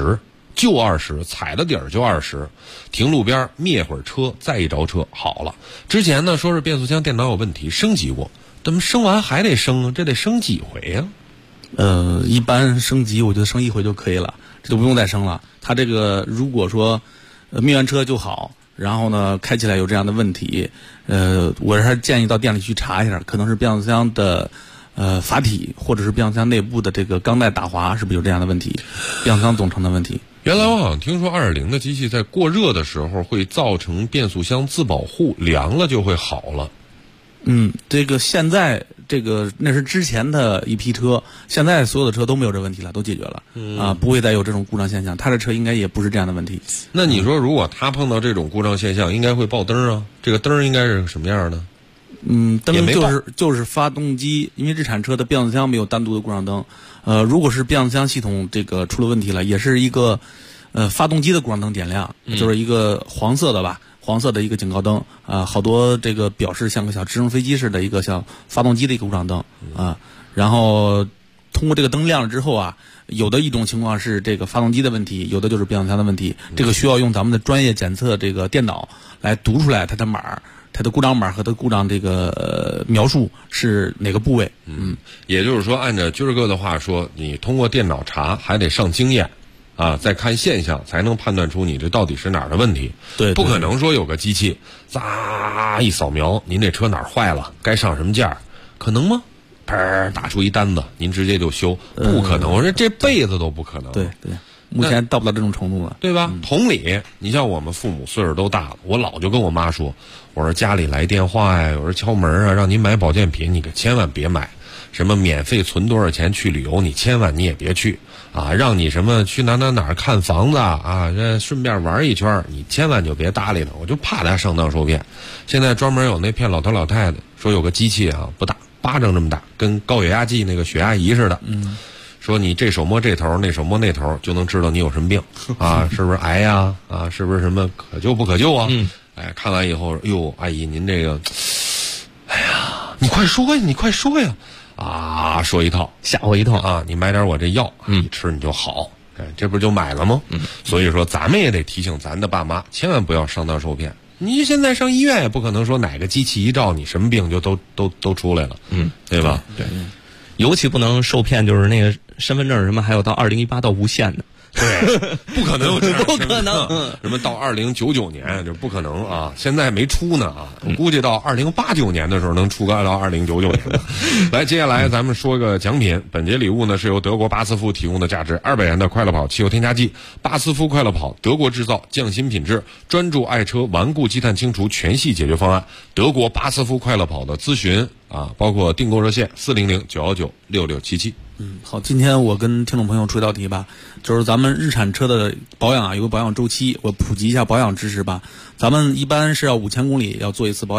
20，踩的底儿就20，停路边灭会儿车，再一着车好了。之前呢说是变速箱电脑有问题，升级过，怎么升完还得升啊？这得升几回呀？ 一般升级我觉得升1回就可以了，这就不用再升了。它这个如果说灭完车就好，然后呢开起来有这样的问题，我还是建议到店里去查一下，可能是变速箱的阀体或者是变速箱内部的这个钢带打滑，是不是有这样的问题？变速箱总成的问题。 原来我好像听说2.0的机器在过热的时候会造成变速箱自保护凉了就会好了。 这个现在那是之前的一批车，现在所有的车都没有这问题了，都解决了不会再有这种故障现象。他的车应该也不是这样的问题。 那你说如果他碰到这种故障现象，应该会爆灯啊？这个灯应该是什么样的？ 灯就是发动机，因为日产车的变速箱没有单独的故障灯。如果是变速箱系统这个出了问题了，也是一个发动机的故障灯点亮，就是一个黄色的一个警告灯好多这个表示像个小直升飞机似的一个像发动机的一个故障灯然后通过这个灯亮了之后有的一种情况是这个发动机的问题，有的就是变速箱的问题，这个需要用咱们的专业检测这个电脑来读出来它的码。它的故障码和它故障这个描述是哪个部位？ 也就是说，按照军儿哥的话说，你通过电脑查还得上经验再看现象才能判断出你这到底是哪儿的问题。 对， 不可能说有个机器一扫描，您这车哪儿坏了，该上什么件儿，可能吗？砰打出一单子，您直接就修，不可能，我说这辈子都不可能。 对，目前到不到这种程度了， 对吧？同理，你像我们父母岁数都大了，我老就跟我妈说，我说家里来电话呀，我说敲门让您买保健品，你可千万别买。什么免费存多少钱去旅游，你千万你也别去让你什么去哪儿看房子这顺便玩一圈，你千万就别搭理他，我就怕他上当受骗。现在专门有那骗老头老太太，说有个机器不大，巴掌这么大，跟高血压计那个血压仪似的。说你这手摸这头，那手摸那头，就能知道你有什么病是不是癌呀是不是什么可救不可救啊？看完以后，哟，阿姨您这个，哎呀，你快说呀说一套吓我一套你买点我这药你吃你就好，这不就买了吗？所以说咱们也得提醒咱的爸妈，千万不要上当受骗。你现在上医院也不可能说哪个机器一照你什么病就都出来了，对吧？ 对，尤其不能受骗，就是那个身份证什么还有到2018到无限的。 对，不可能有这样的， 不可能。 什么到2099年就不可能现在没出呢我估计到2089年的时候能出个到2099年的。来，接下来咱们说个奖品，本节礼物呢是由德国巴斯夫提供的价值200元的快乐跑汽油添加剂。巴斯夫快乐跑，德国制造，匠心品质，专注爱车顽固积碳清除全系解决方案。德国巴斯夫快乐跑的咨询包括订购热线400-919-6677。 好，今天我跟听众朋友出一道题吧，就是咱们日产车的保养有个保养周期，我普及一下保养知识吧。咱们一般是要5000公里要做一次保养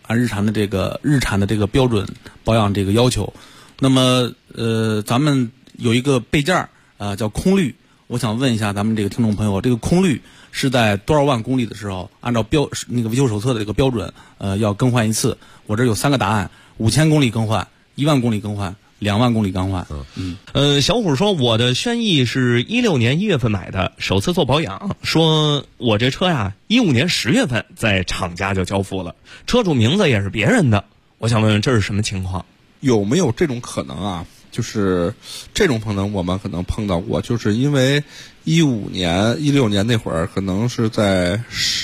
按日产的这个标准保养这个要求。那么咱们有一个备件叫空滤，我想问一下咱们这个听众朋友，这个空滤是在多少万公里的时候，按照那个维修手册的这个标准要更换一次？我这有3个答案：5000公里更换，1万公里更换，2万公里更换。 小虎说我的轩逸是16年1月份买的，首次做保养，说我这车呀15年10月份在厂家就交付了，车主名字也是别人的，我想问问这是什么情况？ 有没有这种可能啊？就是这种可能我们可能碰到过，就是因为15年、16年那会儿可能是在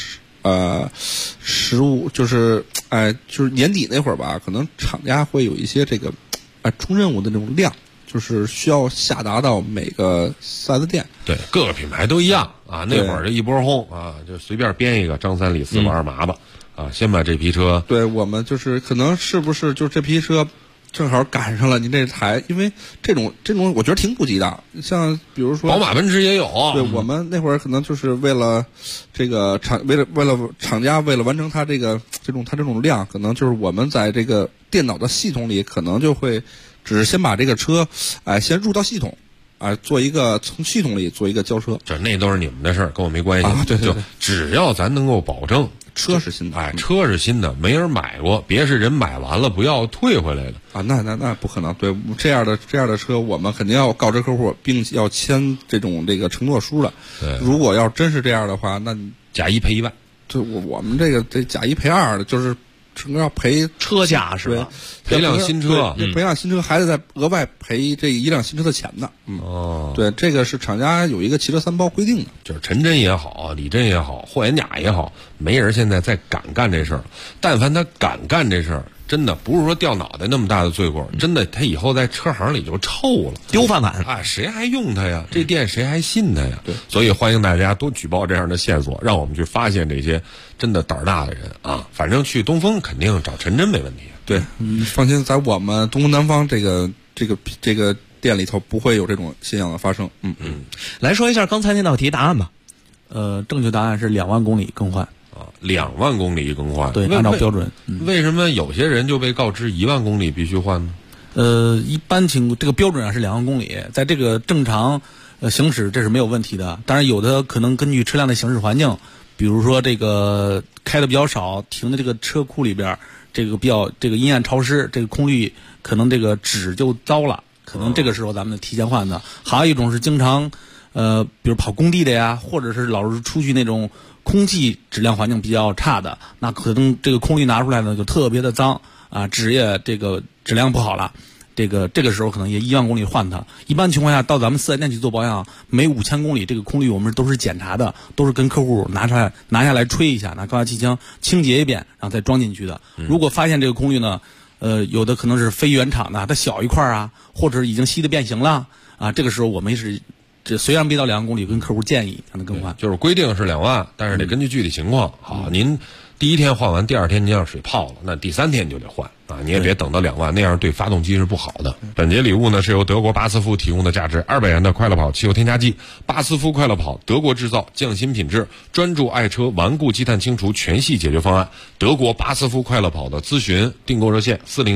15，就是就是年底那会儿吧，可能厂家会有一些这个出任务的这种量，就是需要下达到每个4S店。 对，各个品牌都一样啊。那会儿这一波轰啊，就随便编一个张三李四王二麻吧，先把这批车。 对，我们就是可能是不是就这批车正好赶上了您这台，因为这种我觉得挺普及的，像比如说宝马奔驰也有。 对，我们那会儿可能就是为了这个为了厂家为了完成它这种量，可能就是我们在这个电脑的系统里可能就会只是先把这个车先入到系统做一个从系统里做一个交车。 那都是你们的事儿，跟我没关系啊。对， 就只要咱能够保证车是新的， 车是新的，没人买过，别是人买完了不要退回来的啊！那不可能。对，这样的车，我们肯定要告知客户，并且要签这个承诺书的。 对， 如果要真是这样的话，那假一赔1万。 对，我们这假一赔2的，就是整个要赔车价是吧？ 赔辆新车， 赔辆新车还得再额外赔这一辆新车的钱呢。对，这个是厂家有一个汽车3包规定的。 就是陈真也好，李真也好，霍元甲也好，没人现在再敢干这事儿。但凡他敢干这事儿，真的不是说掉脑袋那么大的罪过，真的他以后在车行里就臭了， 丢饭碗谁还用他呀？这店谁还信他呀？对，所以欢迎大家多举报这样的线索，让我们去发现这些真的胆儿大的人啊！反正去东风肯定找陈真没问题。 对，放心，在我们东风南方这个店里头不会有这种现象的发生。 来说一下刚才那道题答案吧。 正确答案是2万公里更换。 2万公里更换。 对，按照标准。 为什么有些人就被告知1万公里必须换呢？一般情况，这个标准是2万公里，在这个正常行驶这是没有问题的。当然，有的可能根据车辆的行驶环境，比如说这个开的比较少，停的这个车库里边，这个阴暗潮湿，这个空滤可能这个纸就糟了，可能这个时候咱们提前换的。还有一种是经常比如跑工地的呀，或者是老是出去那种空气质量环境比较差的，那可能这个空滤拿出来呢就特别的脏纸也这个质量不好了。这个时候可能也1万公里换它。一般情况下到咱们4S店去做保养，每5000公里这个空滤我们都是检查的，都是跟客户拿下来吹一下，拿高压气枪清洁一遍，然后再装进去的。如果发现这个空滤呢，有的可能是非原厂的，它小一块或者已经稀的变形了这个时候我们是虽然没到2万公里，跟客户建议让他更换。 就是规定是2万，但是得根据具体情况。好，您第1天换完，第2天您让水泡了，那第3天就得换你也别等到2万，那样对发动机是不好的。本节礼物呢是由德国巴斯夫提供的价值200元的快乐跑汽油添加剂。巴斯夫快乐跑，德国制造，匠心品质，专注爱车顽固积碳清除全系解决方案。德国巴斯夫快乐跑的咨询订购热线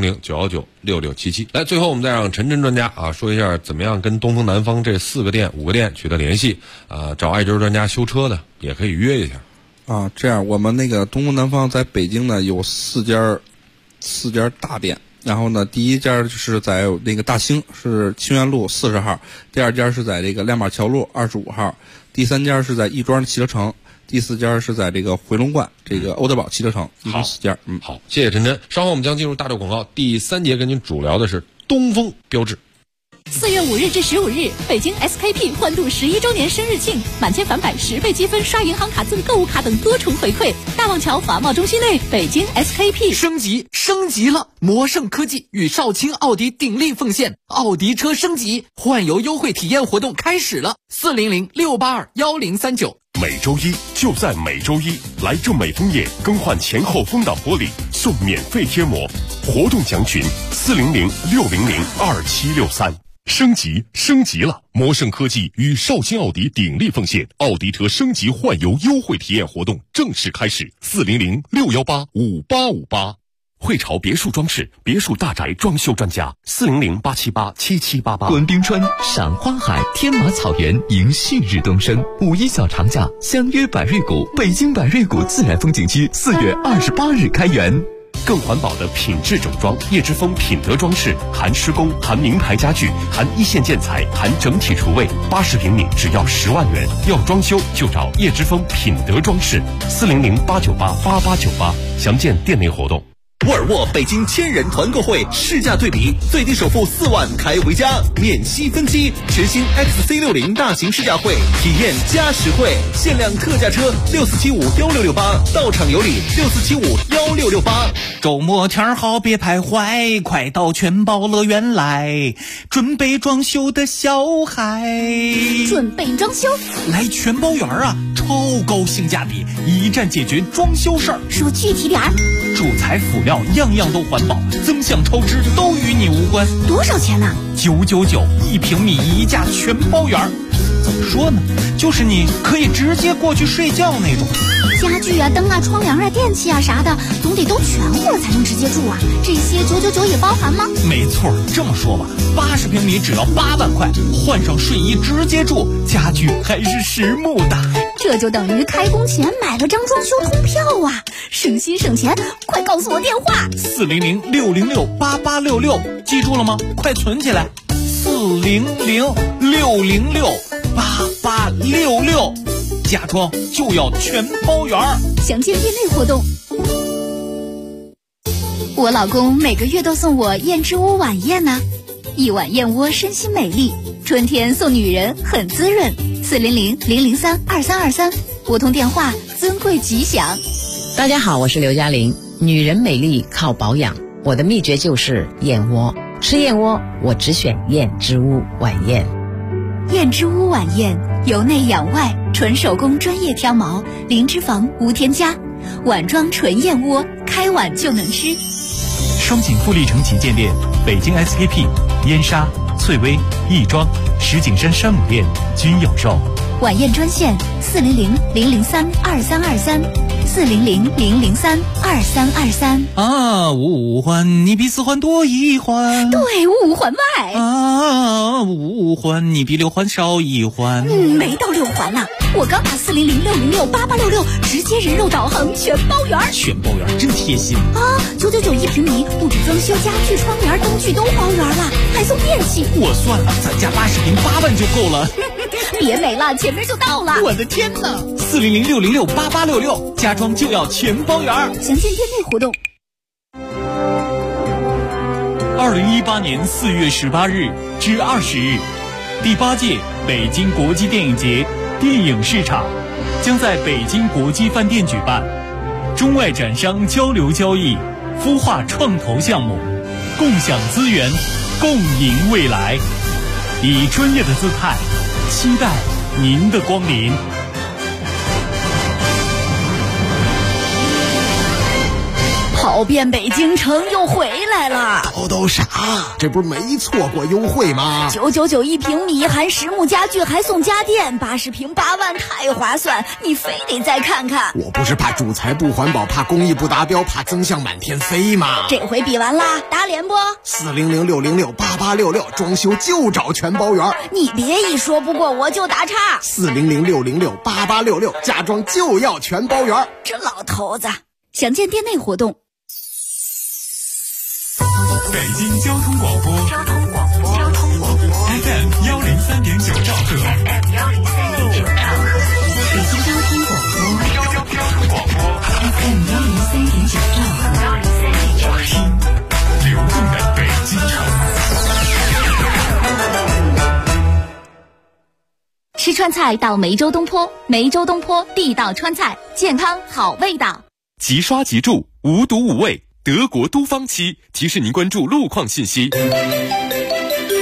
400-919-6677。来，最后我们再让陈真专家说一下怎么样跟东风南方这4个店5个店取得联系找爱车专家修车的也可以约一下这样我们那个东风南方在北京呢有4家大店，然后呢第1家就是在那个大兴，是清源路40号，第2家是在这个亮马桥路25号，第3家是在亦庄汽车城，第4家是在这个回龙观这个欧德堡汽车城，一共4家。 好，谢谢陈真。稍后我们将进入大众广告，第3节跟您主聊的是东风标致。 4月5日至15日，北京 SKP 欢度11周年生日庆，满千返百10倍积分，刷银行卡赠购物卡等多重回馈。大望桥华贸中心内，北京 SKP 升级了！魔盛科技与少卿奥迪鼎力奉献，奥迪车升级换油优惠体验活动开始了，400-682-1039。 每周一就在每周一，来正美枫叶更换前后风挡玻璃送免费贴膜，活动详询400-600-2763。升级了！魔盛科技与少卿奥迪鼎力奉献，奥迪车升级换油优惠体验活动正式开始，400-618-5858。 汇潮别墅装饰，别墅大宅装修专家，400-878-7788。 观冰川，赏花海，天马草原，迎旭日东升。5·1小长假，相约百瑞谷，北京百瑞谷自然风景区4月28日开园。 更环保的品质整装，叶之峰品德装饰，含施工，含名牌家具，含一线建材，含整体厨卫，80平米只要10万元。要装修就找叶之峰品德装饰，400-898-8898，详见店内活动。 沃尔沃北京千人团购会试驾对比，最低首付4万开回家，免息分期。全新 XC60 大型试驾会，体验加实惠，限量特价车64751668，到场有礼64751668。 周末天好别徘徊，快到全宝乐园来，准备装修的小孩。 准备装修？ 来全宝园啊，超高性价比，一站解决装修事儿。 说具体点儿。 主材辅料样样都环保，增项超支都与你无关。 多少钱呢 ？999，1平米1价全包圆。怎么说呢？就是你可以直接过去睡觉那种。 家具啊、灯啊、窗帘啊、电器啊啥的，总得都全乎才能直接住啊。这些999也包含吗？ 没错，这么说吧，80平米只要8万块，换上睡衣直接住，家具还是实木的。 这就等于开工前买了张装修通票啊，省心省钱！快告诉我电话 ：400-606-8866，记住了吗？快存起来，400-606-8866，家装就要全包圆。 详见店内活动。我老公每个月都送我燕之屋晚宴呢，一碗燕窝身心美丽，春天送女人很滋润。400-003-2323，拨通电话，尊贵吉祥。 大家好，我是刘嘉玲。女人美丽靠保养，我的秘诀就是燕窝。吃燕窝，我只选燕之屋晚宴。 燕之屋晚宴，由内养外，纯手工专业挑毛，零脂肪无添加，碗装纯燕窝，开碗就能吃。 双井富力城旗舰店、北京 SKP、燕莎、翠微、亦庄、石景山山姆店均有售。 晚宴专线400-003-2323，400-003-2323。 啊，五环你比4环多1环。 对，5环外。 啊，5环你比6环少1环。 没到6环呢。我刚打400-606-8866，直接人肉导航全包圆。 全包圆真贴心啊！999平米，不止装修，家具、窗帘、灯具都包圆了，还送电器。 我算了，咱家80平8万就够了。 别美了，前面就到了。 我的天哪！400-606-8866，家装就要全包圆。 详见店内活动。 2018年4月18日至20日，第8届北京国际电影节电影市场将在北京国际饭店举办，中外展商交流交易，孵化创投项目，共享资源，共赢未来。以专业的姿态，期待您的光临。 跑遍北京城又回来了。 都啥？这不是没错过优惠吗 ？999平米，含实木家具，还送家电，80平8万，太划算！你非得再看看。 我不是怕主材不环保，怕工艺不达标，怕增项满天飞吗？ 这回比完啦，打脸不 ？400-606-8866，装修就找全包圆。 你别一说不过我就打岔。 400-606-8866，家装就要全包圆。 这老头子，详见店内活动。 北京交通广播FM 103.9兆赫， 北京交通广播 FM 103.9兆赫， 听流动的北京城。 吃川菜到梅州东坡，梅州东坡地道川菜，健康好味道。 即刷即住，无毒无味。德国都方期提示您关注路况信息。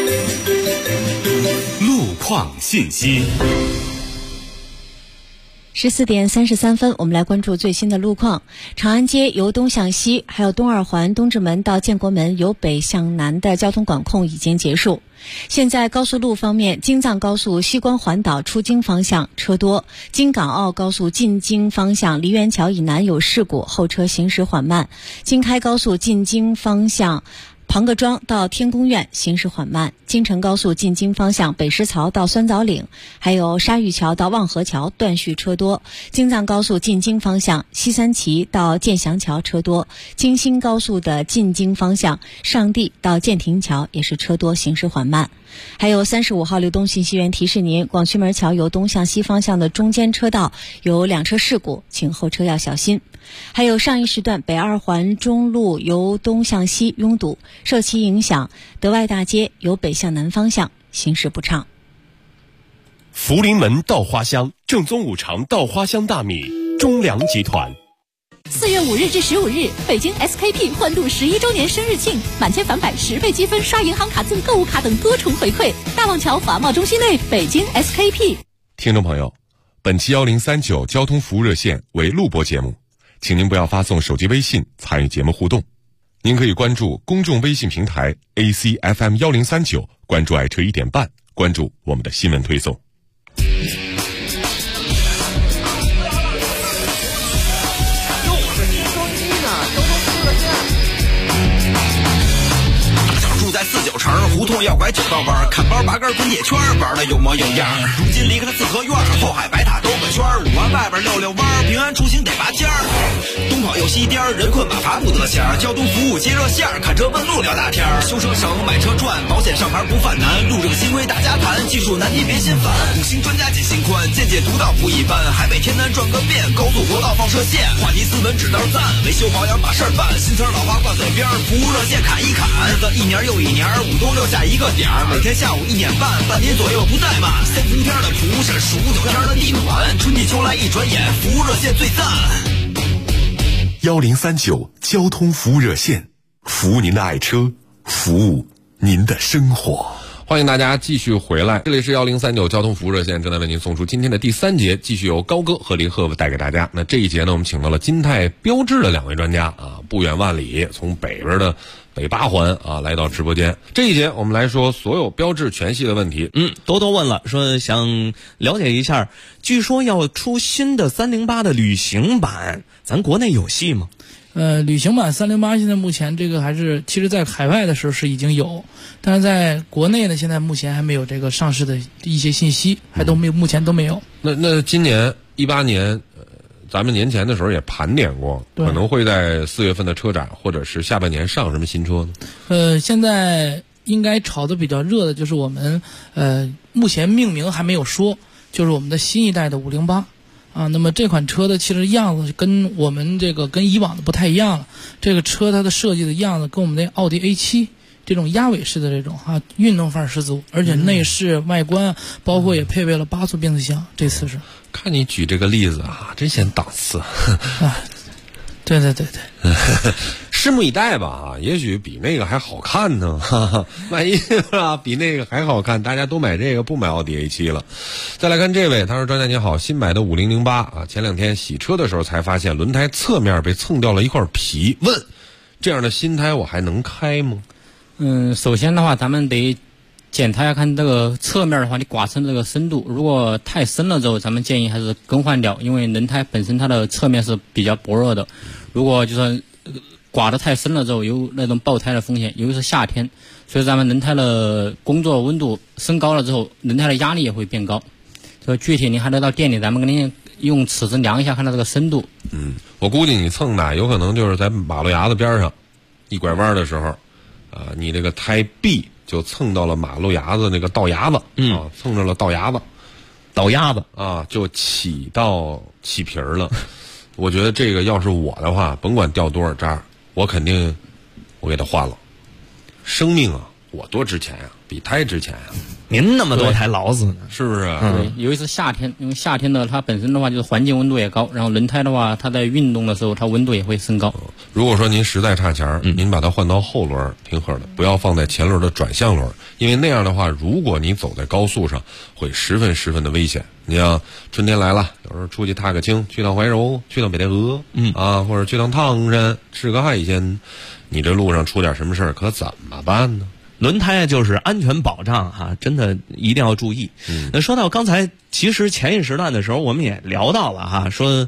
路况信息。 14点33分，我们来关注最新的路况。长安街由东向西，还有东二环东直门到建国门由北向南的交通管控已经结束。现在高速路方面，京藏高速西关环岛出京方向车多，京港澳高速进京方向梨园桥以南有事故，后车行驶缓慢。京开高速进京方向庞各庄到天宫苑行驶缓慢，京承高速进京方向北石槽到酸枣岭，还有沙峪桥到望河桥断续车多。京藏高速进京方向西三旗到建祥桥车多，京新高速的进京方向上地到建亭桥也是车多，行驶缓慢。还有35号流动信息源提示您，广渠门桥由东向西方向的中间车道有2车事故，请后车要小心。还有上一时段北二环中路由东向西拥堵，受其影响，德外大街由北向南方向行驶不畅。 福临门稻花香，正宗五常稻花香大米，中粮集团。 4月5日至15日，北京 SKP 欢度11周年生日庆，满千返百10倍积分，刷银行卡赠购物卡等多重回馈。大望桥华贸中心内，北京 SKP。 听众朋友，本期1039交通服务热线为录播节目，请您不要发送手机微信参与节目互动。您可以关注公众微信平台 ACFM1039，关注爱车1点半，关注我们的新闻推送。 在49城胡同要拐9道弯，看包拔根滚铁圈，玩的有模有样。如今离开了四合院，后海白塔兜个圈，5环外边溜弯，平安出行得拔尖儿。东跑又西颠，人困马乏不得闲。交通服务接热线，看车问路聊大天。修车省买车赚，保险上牌不犯难。路政新规大家谈，技术难题别心烦。5星专家解心宽，见解独到不一般。海北天南转个遍，高速国道放射线。话题斯文指道赞，维修保养把事儿办。新词老话挂嘴边，服务热线砍一砍。日子一年又一年，5都留下一个点儿，每天下午1点半，半年左右不怠慢。3伏天的蒲是数9天的地暖，春季秋来一转眼，服务热线最赞。 1039交通服务热线，服务您的爱车，服务您的生活。 欢迎大家继续回来，这里是1039交通服务热线，正在为您送出今天的第3节，继续由高哥和林鹤带给大家。那这一节呢，我们请到了金泰标致的2位专家啊，不远万里从北边的北8环啊来到直播间。这一节我们来说所有标致全系的问题。 多多问了，说想了解一下，据说要出新的308的旅行版，咱国内有戏吗？ 旅行版308现在目前这个还是，其实在海外的时候是已经有，但是在国内呢，现在目前还没有这个上市的一些信息，还都没有，目前都没有。 那今年18年，咱们年前的时候也盘点过，可能会在4月份的车展或者是下半年上什么新车呢？现在应该炒得比较热的就是我们目前命名还没有说，就是我们的新一代的508。啊，那么这款车的其实样子跟我们这个跟以往的不太一样了。这个车它的设计的样子跟我们的奥迪 A7 这种鸭尾式的这种运动范儿十足，而且内饰外观包括也配备了8速变速箱。这次是看你举这个例子啊，真显档次啊！对， 拭目以待吧啊！也许比那个还好看呢，哈哈，万一啊比那个还好看，大家都买这个不买奥迪 A7 了。再来看这位，他说：“专家你好，新买的5008啊，前2天洗车的时候才发现轮胎侧面被蹭掉了一块皮，问这样的新胎我还能开吗？” 首先的话，咱们得检查一下看这个侧面的话，你刮蹭这个深度，如果太深了之后，咱们建议还是更换掉，因为轮胎本身它的侧面是比较薄弱的，如果就是刮得太深了之后，有那种爆胎的风险，尤其是夏天，所以咱们轮胎的工作温度升高了之后，轮胎的压力也会变高。所以具体您还得到店里，咱们给您用尺子量一下，看它这个深度。 我估计你蹭的有可能就是在马路牙子边上，一拐弯的时候，你这个胎壁就蹭到了马路牙子那个道牙子，蹭着了道牙子啊，就起皮儿了。我觉得这个要是我的话，甭管掉多少渣，我肯定我给它换了。生命啊，我多值钱呀，比胎值钱呀。 您那么多台老子呢， 是不是？ 对，尤其是夏天，因为夏天的它本身的话就是环境温度也高，然后轮胎的话，它在运动的时候它温度也会升高。 如果说您实在差钱儿，您把它换到后轮挺合的，不要放在前轮的转向轮，因为那样的话，如果你走在高速上，会十分的危险。你像春天来了，有时候出去踏个青，去趟怀柔，去趟北戴河，或者去趟唐山吃个海鲜，你这路上出点什么事儿，可怎么办呢？ 轮胎就是安全保障哈，真的一定要注意。那说到刚才，其实前一时段的时候，我们也聊到了哈，说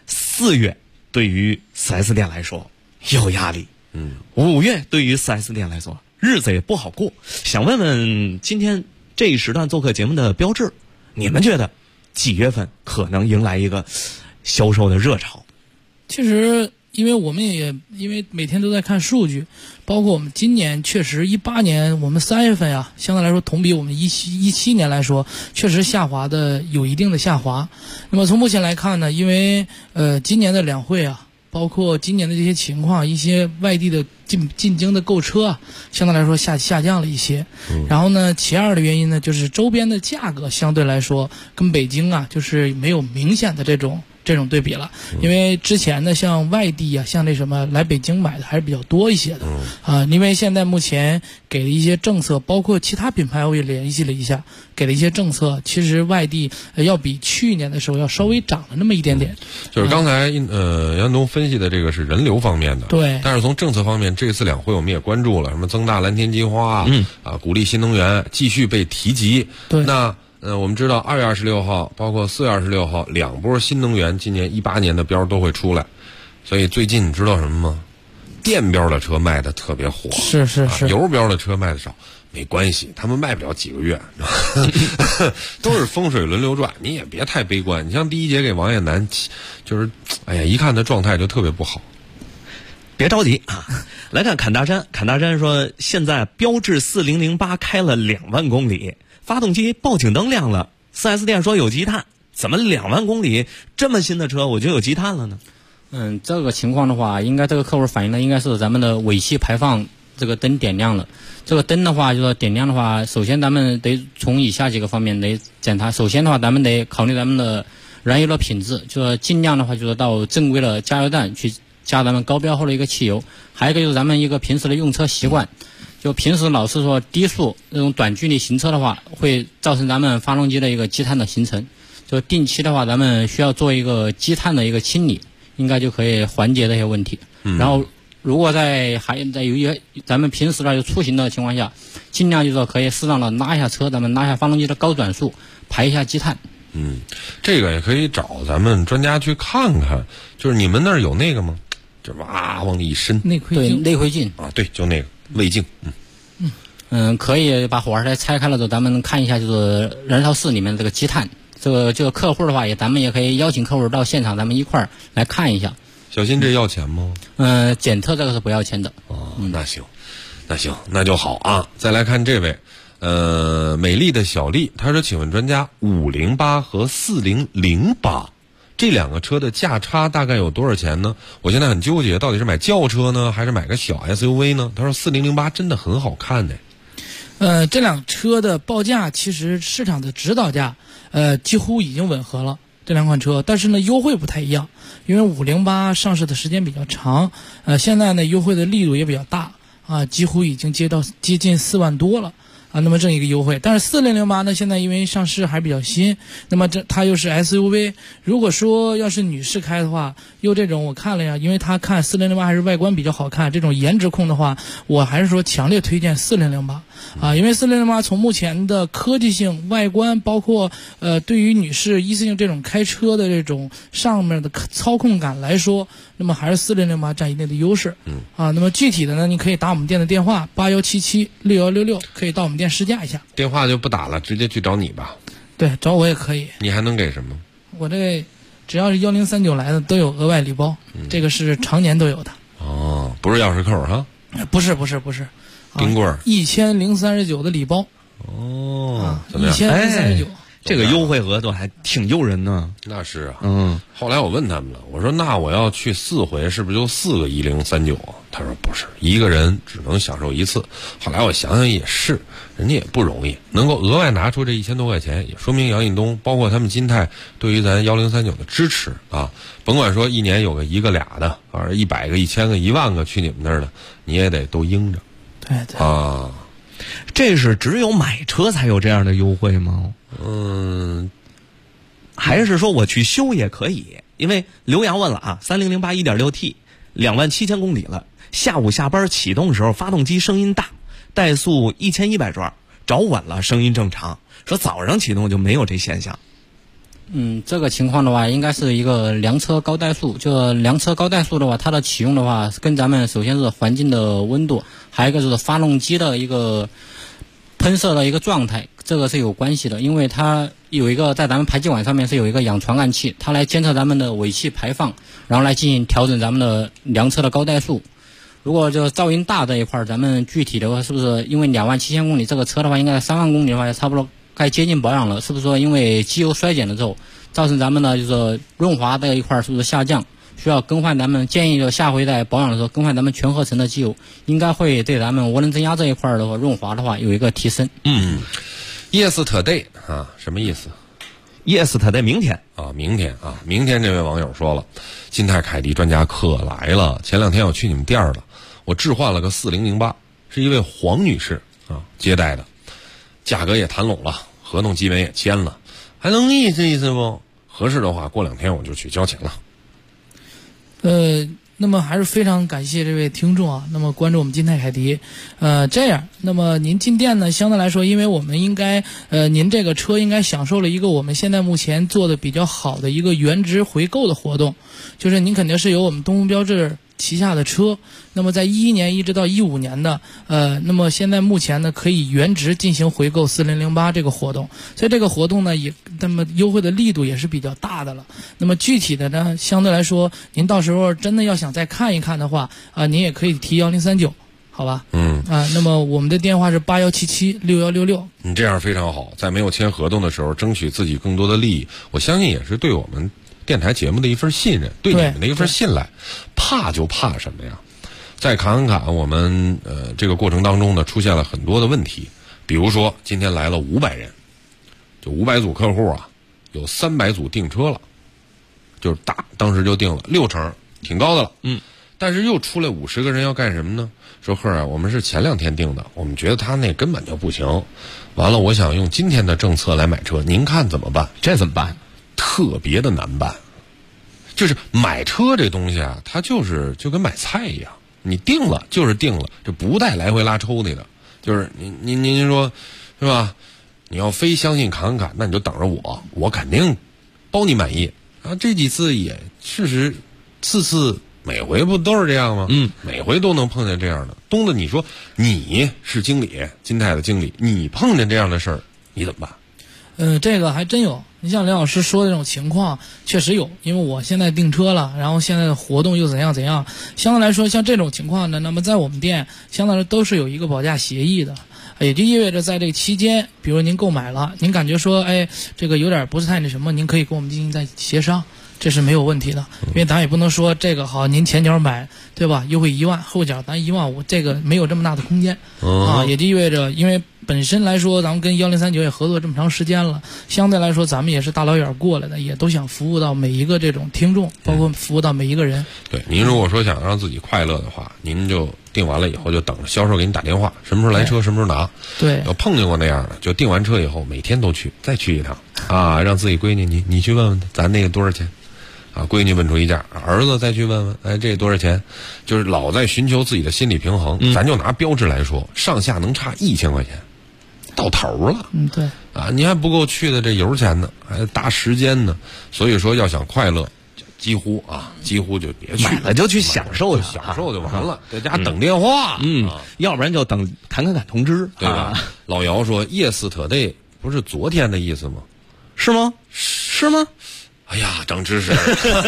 4月对于 4S 店来说有压力，5月对于 4S 店来说日子也不好过。想问问今天这一时段做客节目的标志，你们觉得几月份可能迎来一个销售的热潮？ 其实因为我们也因为每天都在看数据，包括我们今年确实18年我们3月份啊，相对来说同比我们17年来说，确实下滑的有一定的下滑。那么从目前来看呢，因为今年的两会啊，包括今年的这些情况，一些外地的进京的购车啊，相对来说下降了一些。然后呢，其二的原因呢，就是周边的价格相对来说跟北京啊，就是没有明显的这种对比了。因为之前呢，像外地啊，像那什么来北京买的还是比较多一些的因为现在目前给的一些政策，包括其他品牌我也联系了一下，给了一些政策，其实外地要比去年的时候要稍微涨了那么一点点。 就是刚才杨东分析的这个是人流方面的， 对。 但是从政策方面，这次两会我们也关注了，什么增大蓝天计划鼓励新能源继续被提及。 对。 那我们知道2月26号，包括4月26号，两波新能源今年18年的标都会出来，所以最近你知道什么吗？电标的车卖的特别火， 是， 油标的车卖的少，没关系，他们卖不了几个月，都是风水轮流转，你也别太悲观。你像第一节给王艳楠，就是一看他状态就特别不好。 别着急啊，来看侃大山说，现在标致4008开了2万公里。发动机报警灯亮了，4S 店说有积碳，怎么2万公里这么新的车我就有积碳了呢？ 这个情况的话，应该这个客户反映的应该是咱们的尾气排放这个灯点亮了。这个灯的话，就是点亮的话，首先咱们得从以下几个方面得检查。首先的话，咱们得考虑咱们的燃油的品质，就是尽量的话就是到正规的加油站去加咱们高标号的一个汽油。还有一个就是咱们一个平时的用车习惯。就平时老是说低速那种短距离行车的话，会造成咱们发动机的一个积碳的形成。就定期的话，咱们需要做一个积碳的一个清理，应该就可以缓解这些问题。然后，如果在由于咱们平时有出行的情况下，尽量就是说可以适当的拉一下车，咱们拉一下发动机的高转速，排一下积碳。 这个也可以找咱们专家去看看。就是你们那儿有那个吗？就往里一伸， 内窥镜啊，对，就那个胃镜。 可以把火花塞拆开了之后，咱们看一下就是燃烧室里面这个积碳。这个客户的话咱们也可以邀请客户到现场，咱们一块儿来看一下。 小新，这要钱吗？ 检测这个是不要钱的。 那行，那就好啊。再来看这位，美丽的小丽，她说：“请问专家，508和4008这两个车的价差大概有多少钱呢？我现在很纠结，到底是买轿车呢，还是买个小 SUV 呢？”他说：“4008真的很好看呢。” 这辆车的报价其实市场的指导价，几乎已经吻合了这两款车，但是呢优惠不太一样，因为508上市的时间比较长，现在呢优惠的力度也比较大几乎已经接近4万多了。那么这一个优惠，但是4008呢，现在因为上市还比较新，那么它又是 SUV， 如果说要是女士开的话，又这种我看了呀，因为它看4008还是外观比较好看，这种颜值控的话，我还是说强烈推荐4008因为4008从目前的科技性、外观，包括对于女士一次性这种开车的这种上面的操控感来说，那么还是4008占一定的优势。那么具体的呢，你可以打我们店的电话81776166，可以到我们店试驾一下。 电话就不打了，直接去找你吧。 对，找我也可以。 你还能给什么？ 我这只要是1039来的都有额外礼包，这个是常年都有的。 不是钥匙扣哈？ 不是。冰棍儿 1039的礼包。 怎么样？1039。 这个优惠额度还挺诱人呢。 那是啊，后来我问他们了，我说那我要去4回，是不是就4个1039啊？他说不是，一个人只能享受1次。后来我想想也是，人家也不容易，能够额外拿出这1000多块钱，也说明杨印东包括他们金泰对于咱1039的支持啊。甭管说一年有个1个2的，啊100个、1000个、1万个去你们那儿的，你也得都应着。 对对啊。 这是只有买车才有这样的优惠吗？还是说我去修也可以？因为刘洋问了啊，3008 1.6T 27000公里了，下午下班启动时候发动机声音大，怠速1100转，着稳了声音正常。说早上启动就没有这现象。 这个情况的话，应该是一个凉车高怠速。就凉车高怠速的话，它的启用的话，跟咱们首先是环境的温度，还有一个就是发动机的一个喷射的一个状态，这个是有关系的。因为它有一个在咱们排气管上面是有一个氧传感器，它来监测咱们的尾气排放，然后来进行调整咱们的凉车的高怠速。如果就噪音大这一块，咱们具体的话是不是因为27000公里这个车的话，应该3万公里的话也差不多该接近保养了，是不是说因为机油衰减了之后，造成咱们的就是润滑这一块是不是下降，需要更换？咱们建议就下回在保养的时候更换咱们全合成的机油，应该会对咱们涡轮增压这一块的话润滑的话有一个提升。 Yes today 啊，什么意思 ？Yes today 明天啊，明天啊，明天这位网友说了，金泰凯迪专家可来了，前2天我去你们店了，我置换了个4008，是一位黄女士啊接待的，价格也谈拢了，合同基本也签了，还能意思意思不？合适的话，过2天我就去交钱了。 那么还是非常感谢这位听众啊，那么关注我们金泰凯迪。这样，那么您进店呢，相对来说，因为我们应该您这个车应该享受了一个我们现在目前做的比较好的一个原值回购的活动，就是您肯定是有我们东风标致旗下的车，那么在11年一直到15年的，那么现在目前呢可以原值进行回购4008这个活动，所以这个活动呢也那么优惠的力度也是比较大的了。那么具体的呢，相对来说，您到时候真的要想再看一看的话，您也可以提1039，好吧？那么我们的电话是81776166。 你这样非常好，在没有签合同的时候，争取自己更多的利益，我相信也是对我们电台节目的一份信任，对你们的一份信赖。怕就怕什么呀？在卡恩卡我们这个过程当中呢，出现了很多的问题，比如说今天来了500人，就500组客户啊，有300组订车了，就是当时就订了6成，挺高的了。但是又出来50个人要干什么呢？说贺啊，我们是前2天订的，我们觉得他那根本就不行，完了我想用今天的政策来买车，您看怎么办？ 这怎么办？ 特别的难办。就是买车这东西啊，它就跟买菜一样，你定了就是定了，这不带来回拉抽屉的。就是您说是吧？你要非相信卡恩卡，那你就等着我肯定包你满意啊。这几次也事实，次每回不都是这样吗？每回都能碰见这样的。东子，你说你是经理，金泰的经理，你碰见这样的事儿，你怎么办？ 这个还真有。你像梁老师说的这种情况，确实有。因为我现在订车了，然后现在的活动又怎样，相对来说，像这种情况呢，那么在我们店相对来说都是有一个保价协议的，也就意味着在这个期间，比如您购买了，您感觉说，这个有点不是太那什么，您可以跟我们进行再协商。这是没有问题的，因为咱也不能说这个好，您前脚买对吧，优惠1万，后脚咱1万5，这个没有这么大的空间啊，也就意味着，因为本身来说，咱们跟1039也合作这么长时间了，相对来说，咱们也是大老远过来的，也都想服务到每一个这种听众，包括服务到每一个人。 对，您如果说想让自己快乐的话，您就订完了以后就等着销售给你打电话，什么时候来车什么时候拿。 对， 有碰见过那样的，就订完车以后每天都去，再去一趟啊，让自己闺女你去问问咱那个多少钱。啊，闺女问出一价，儿子再去问问，这多少钱？就是老在寻求自己的心理平衡。咱就拿标致来说，上下能差1000块钱，到头了。 对。 啊，你还不够去的这油钱呢，还搭时间呢。所以说，要想快乐，几乎就别去， 买了就去享受就完了，在家等电话。 要不然就等谈卡通知， 对吧？老姚说 ，Yes today 不是昨天的意思吗？ 是吗？是吗？ 哎呀，长知识！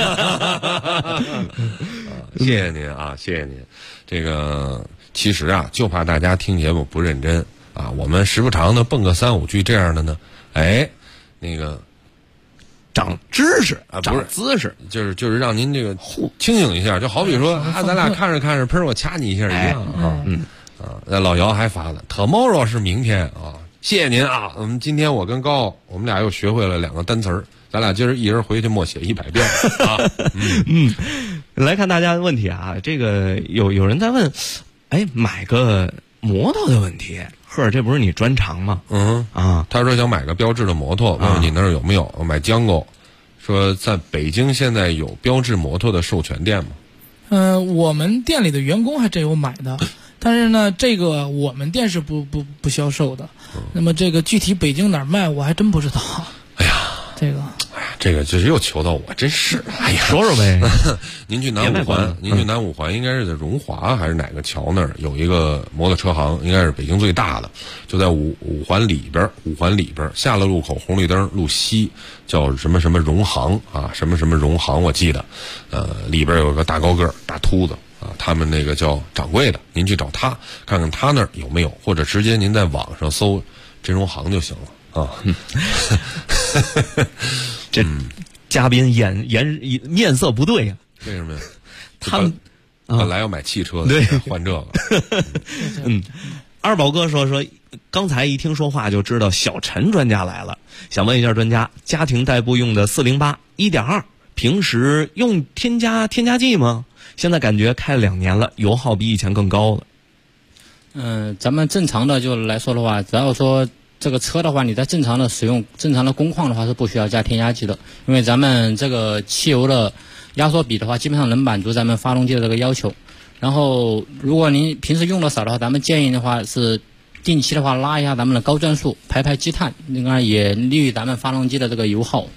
谢谢您啊，谢谢您。这个其实啊，就怕大家听节目不认真啊。我们时不常的蹦个3-5句这样的呢， 那个长知识啊，不长是姿势， 就是让您这个清醒一下，就好比说啊，咱俩看着看着，喷我掐你一下一样啊。那老姚还发了 ，tomorrow 是明天啊，谢谢您啊。今天我跟高，我们俩又学会了2个单词儿，咱俩今儿一人回去默写100遍啊。 来看大家的问题啊，这个有人在问，买个摩托的问题，赫尔，这不是你专长吗？ 他说想买个标致的摩托，问问你那儿有没有？买江狗，说在北京现在有标致摩托的授权店吗？ 我们店里的员工还真有买的。但是呢，这个我们店是不销售的。那么这个具体北京哪儿卖，我还真不知道。 这个就是又求到我，真是， 说说呗。 您去南五环，应该是在荣华还是哪个桥那儿有一个摩托车行，应该是北京最大的，就在五环里边，下了路口红绿灯路西，叫什么什么荣行啊，什么什么荣行，我记得，里边有个大高个大秃子。他们那个叫掌柜的，您去找他看看他那儿有没有，或者直接您在网上搜真荣行就行了啊。 这嘉宾面色不对呀？ 为什么呀？ 他们本来要买汽车的， 对， 换这个。 二宝哥说，刚才一听说话就知道小陈专家来了，想问一下专家，家庭代步用的408 1.2，平时用添加剂吗？现在感觉开了2年了，油耗比以前更高了。 咱们正常的就来说的话，只要说这个车的话，你在正常的使用、正常的工况的话是不需要加添加剂的，因为咱们这个汽油的压缩比的话，基本上能满足咱们发动机的这个要求。然后，如果您平时用的少的话，咱们建议的话是定期的话拉一下咱们的高转速，排积碳，应该也利于咱们发动机的这个油耗。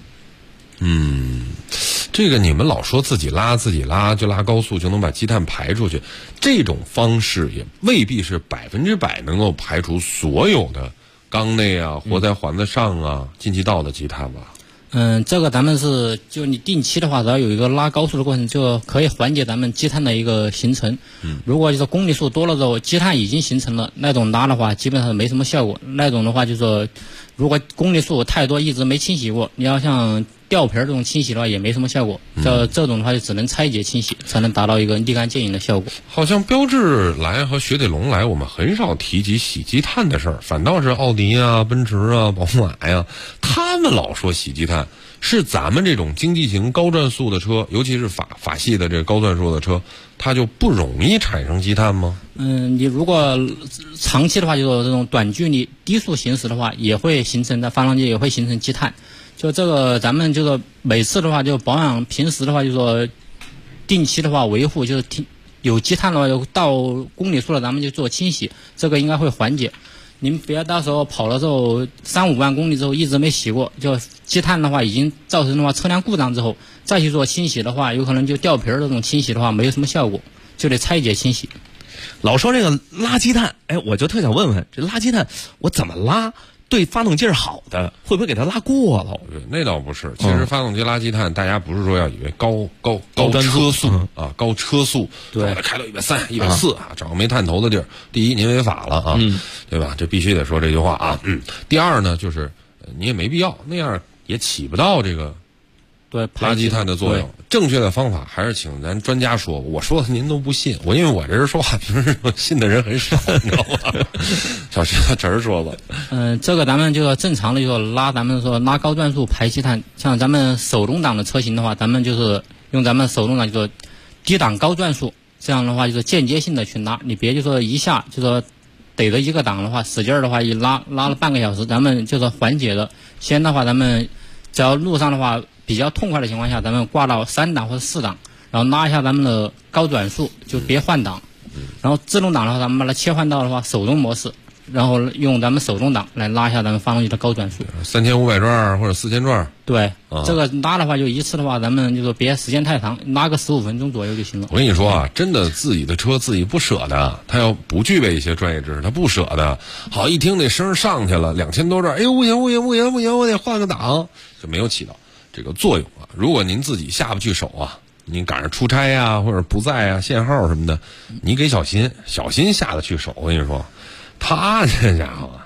这个你们老说自己拉就拉高速就能把积碳排出去，这种方式也未必是100%能够排除所有的缸内啊、活塞环子上啊、进气道的积碳吧？ 这个咱们是就你定期的话，只要有一个拉高速的过程，就可以缓解咱们积碳的一个形成。如果就是公里数多了之后，积碳已经形成了，那种拉的话基本上没什么效果。那种的话就是说，如果公里数太多一直没清洗过，你要像吊瓶这种清洗的话也没什么效果。这种的话就只能拆解清洗，才能达到一个立竿见影的效果。 好像标致来和雪铁龙来，我们很少提及洗积碳的事儿，反倒是奥迪啊、奔驰啊、宝马呀，他们老说洗积碳。是咱们这种经济型高转速的车，尤其是法系的这个高转速的车，它就不容易产生积碳吗？ 你如果长期的话，就是这种短距离低速行驶的话，也会形成在发动机也会形成积碳。就这个咱们就是每次的话就保养，平时的话就说定期的话维护，就是有积碳的话，就到公里数了咱们就做清洗，这个应该会缓解。您不要到时候跑了之后3-5万公里之后一直没洗过，就积碳的话已经造成的话车辆故障之后再去做清洗的话，有可能就吊瓶这种清洗的话没有什么效果，就得拆解清洗。 老说这个拉积碳，我就特想问问，这拉积碳我怎么拉对发动机是好的，会不会给它拉过了？ 那倒不是，其实发动机拉积碳，大家不是说要以为高车速啊，高车速，对，开到130、140啊，找个没探头的地儿。第一，您违法了啊，对吧？这必须得说这句话啊。第二呢，就是你也没必要那样，也起不到这个对拉积碳的作用。正确的方法还是请咱专家说，我说的您都不信。因为我这人说话平时信的人很少，你知道吗？小陈说吧。 这个咱们就正常的就拉，咱们说拉高转速排积碳。像咱们手动挡的车型的话，咱们就是用咱们手动挡就说低档高转速，这样的话就是间接性的去拉，你别就说一下就说逮着一个档的话使劲的话一拉了半个小时，咱们就是缓解的。先的话咱们只要路上的话比较痛快的情况下，咱们挂到3档或者4档，然后拉一下咱们的高转速，就别换挡。然后自动挡的话，咱们把它切换到的话手动模式，然后用咱们手动挡来拉一下咱们发动机的高转速。 3500转或者4000转。 对，这个拉的话就一次的话，咱们就说别时间太长，拉个15分钟左右就行了。 我跟你说啊，真的自己的车自己不舍得，他要不具备一些专业知识，他不舍得。好，一听那声上去了，2000多转，哎呦不行，我得换个档，就没有起到这个作用啊。如果您自己下不去手啊，你赶上出差啊或者不在啊，限号什么的，你给小新下得去手。我跟你说，他这家伙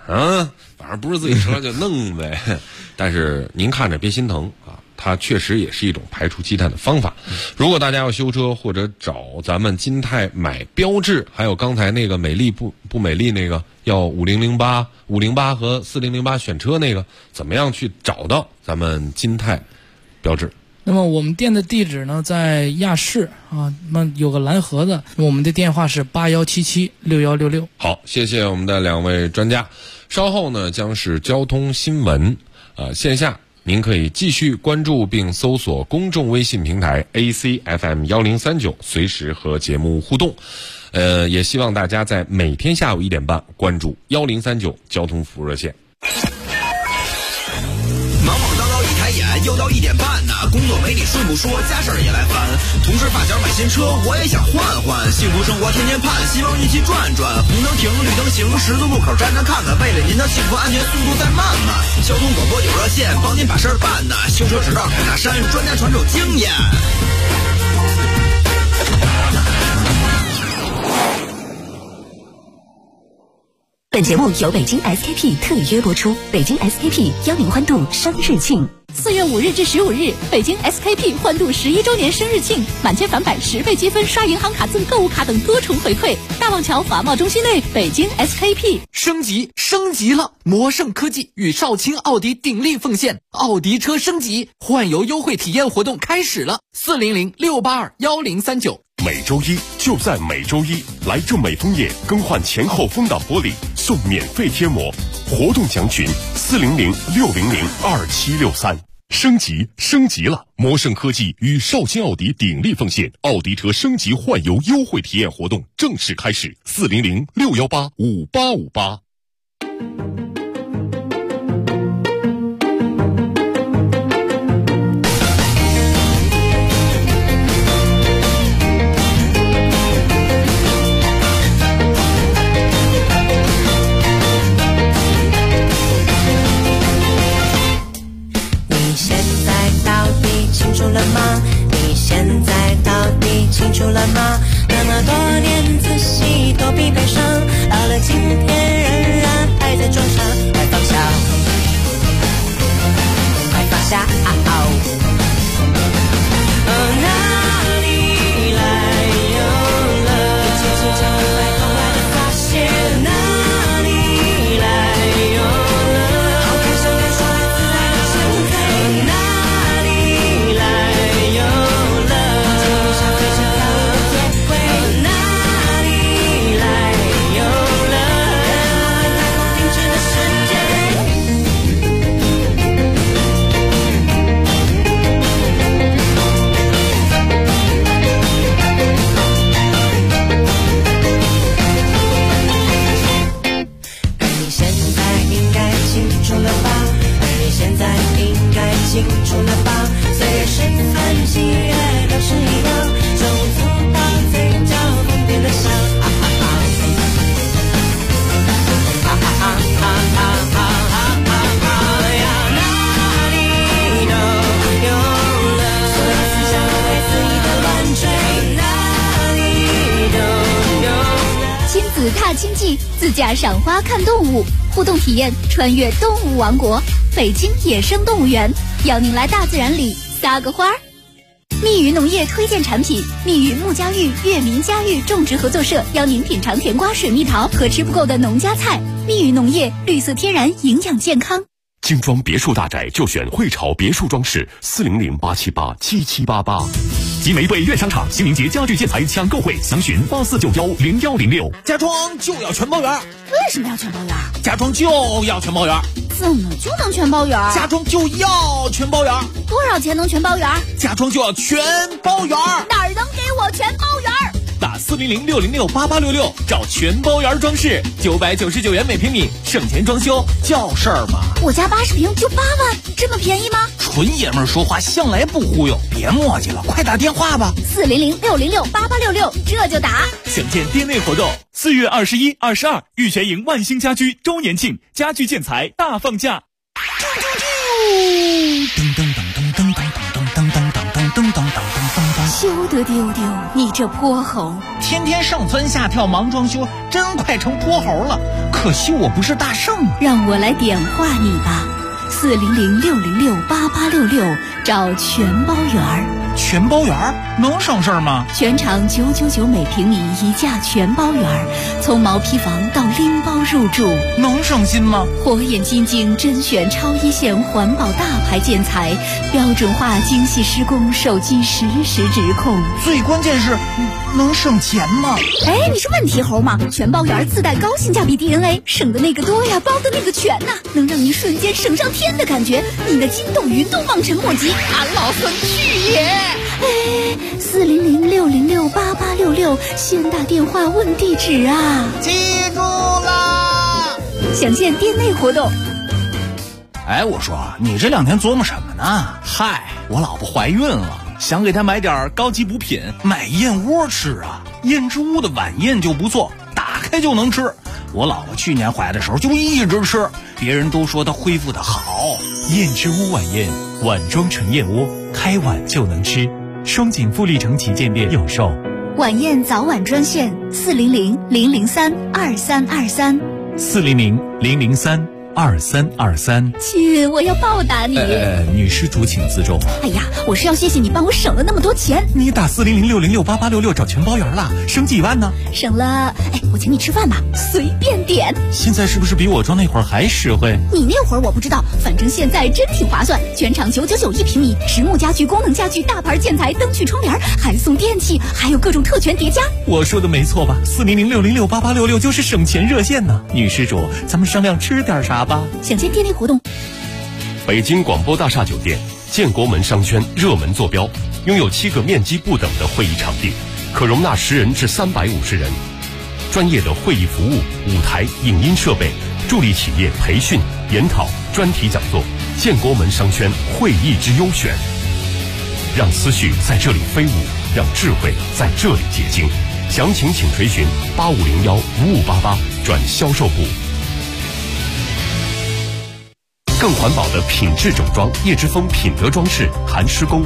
反正不是自己车就弄呗。但是您看着别心疼啊，它确实也是一种排除积碳的方法。如果大家要修车或者找咱们金泰买标致，还有刚才那个美丽不美丽那个要5008、508和4008选车那个，怎么样去找到咱们金泰标致？ 那么我们店的地址呢，在亚市啊，那么有个蓝盒子，我们的电话是81776166。 好，谢谢我们的两位专家。稍后呢，将是交通新闻，线下您可以继续关注并搜索公众微信平台 ACFM1039，随时和节目互动。也希望大家在每天下午1点半关注1039交通服务热线。 忙忙叨叨一抬眼，又到1点半呢。工作没你顺不说，家事儿也来烦。同事发小买新车，我也想换换。幸福生活天天盼，希望一起转转。红灯停，绿灯行，十字路口站站看看。为了您的幸福安全，速度再慢慢。交通广播有热线，帮您把事儿办呢。修车指道开大山，专家传授经验。 本节目由北京 SKP 特约播出。北京 SKP 邀您欢度生日庆。4月5日至15日，北京 SKP 欢度11周年生日庆，满千返百10倍积分，刷银行卡赠购物卡等多重回馈。大望桥华贸中心内，北京 SKP 升级了！魔盛科技与少卿奥迪鼎力奉献，奥迪车升级换油优惠体验活动开始了！400-682-1039。 每周一就在每周一，来正美枫叶更换前后风挡玻璃送免费贴膜，活动详询400-600-2763。升级了！魔盛科技与少卿奥迪鼎力奉献，奥迪车升级换油优惠体验活动正式开始，400-618-5858。 清楚了吗？你现在到底清楚了吗？那么多年仔细躲避悲伤，到了今天仍然还在装傻，快放下，快放下！哪里来有了？一切就这样来意外的发现，哪里来有了？好看像跟说来自然的前退，哪里来有了？经历上非常高的结尾，哪里来有了？太空停止的时间。清楚了吧？岁月是分几月都是一样，手足到嘴角疯癫的笑，呀，哪里都有了，所有思想都会肆意的乱追，哪里都有了。 亲子踏青记，自驾赏花看动物，互动体验穿越动物王国。北京野生动物园邀您来大自然里撒个花儿。蜜语农业推荐产品：蜜语木家育悦民家育种植合作社邀您品尝甜瓜、水蜜桃和吃不够的农家菜。蜜语农业，绿色天然，营养健康。 精装别墅大宅就选汇潮别墅装饰，400-878-7788。集玫瑰苑商场新明节家具建材抢购会，详询84910106。 家装就要全包圆。 为什么要全包圆？ 家装就要全包圆。 怎么就能全包圆？ 家装就要全包圆。 多少钱能全包圆？ 家装就要全包圆。 哪儿能给我全包圆？ 打400-606-8866找全包圆装饰，999元每平米，省钱装修叫事儿嘛。 我家80平就8万，这么便宜吗？ 纯爷们儿说话向来不忽悠，别磨叽了，快打电话吧。 400-606-8866，这就打。 详见店内活动。4月21、22，玉泉营万兴家居周年庆，家具建材大放价。 噔噔噔噔噔噔噔噔噔噔噔噔噔噔。 休得丢丢，你这泼猴！ 天天上蹿下跳忙装修，真快成泼猴了。可惜我不是大圣啊。 让我来点化你吧，400-606-8866，找全包园儿。 全包园儿能省事儿吗？ 全场999每平米一价全包园儿，从毛坯房到拎包入住， 能省心吗？ 火眼金睛甄选超一线环保大牌建材，标准化精细施工，手机实时直控。 最关键是，能省钱吗？ 哎，你是问题猴吗？全包园自带高性价比 DNA， 省的那个多呀，包的那个全呐，能让你瞬间省上天的感觉，你的筋斗云都望尘莫及。俺老孙去也！哎，400-606-8866，先打电话问地址啊！ 记住啦！ 详见店内活动。 哎，我说你这2天琢磨什么呢？嗨，我老婆怀孕了，想给她买点高级补品，买燕窝吃啊。燕之屋的晚宴就不错，打开就能吃。我老婆去年怀的时候就一直吃，别人都说她恢复的好。 燕之屋晚宴，碗装纯燕窝，开碗就能吃。双井富力城旗舰店有售。 晚宴早晚专线400-003-2323。 400-003-2323。 亲，我要报答你。 女施主请自重。 哎呀，我是要谢谢你帮我省了那么多钱。 你打400-606-8866找全包园了，省几万呢？ 省了，哎，我请你吃饭吧，随便点。 现在是不是比我装那会儿还实惠？ 你那会儿我不知道，反正现在真挺划算。全场999一平米，实木家具、功能家具、大牌建材、灯具、窗帘，还送电器，还有各种特权叠加。 我说的没错吧？400-606-8866就是省钱热线呢。女施主，咱们商量吃点啥吧？ 详见店内活动。 北京广播大厦酒店建国门商圈热门坐标，拥有7个面积不等的会议场地，可容纳10人至350人。专业的会议服务、舞台、影音设备，助力企业培训、研讨、专题讲座。建国门商圈会议之优选，让思绪在这里飞舞，让智慧在这里结晶。详情请垂询8501-5588转销售部。更环保的品质整装，叶之峰品德装饰含施工。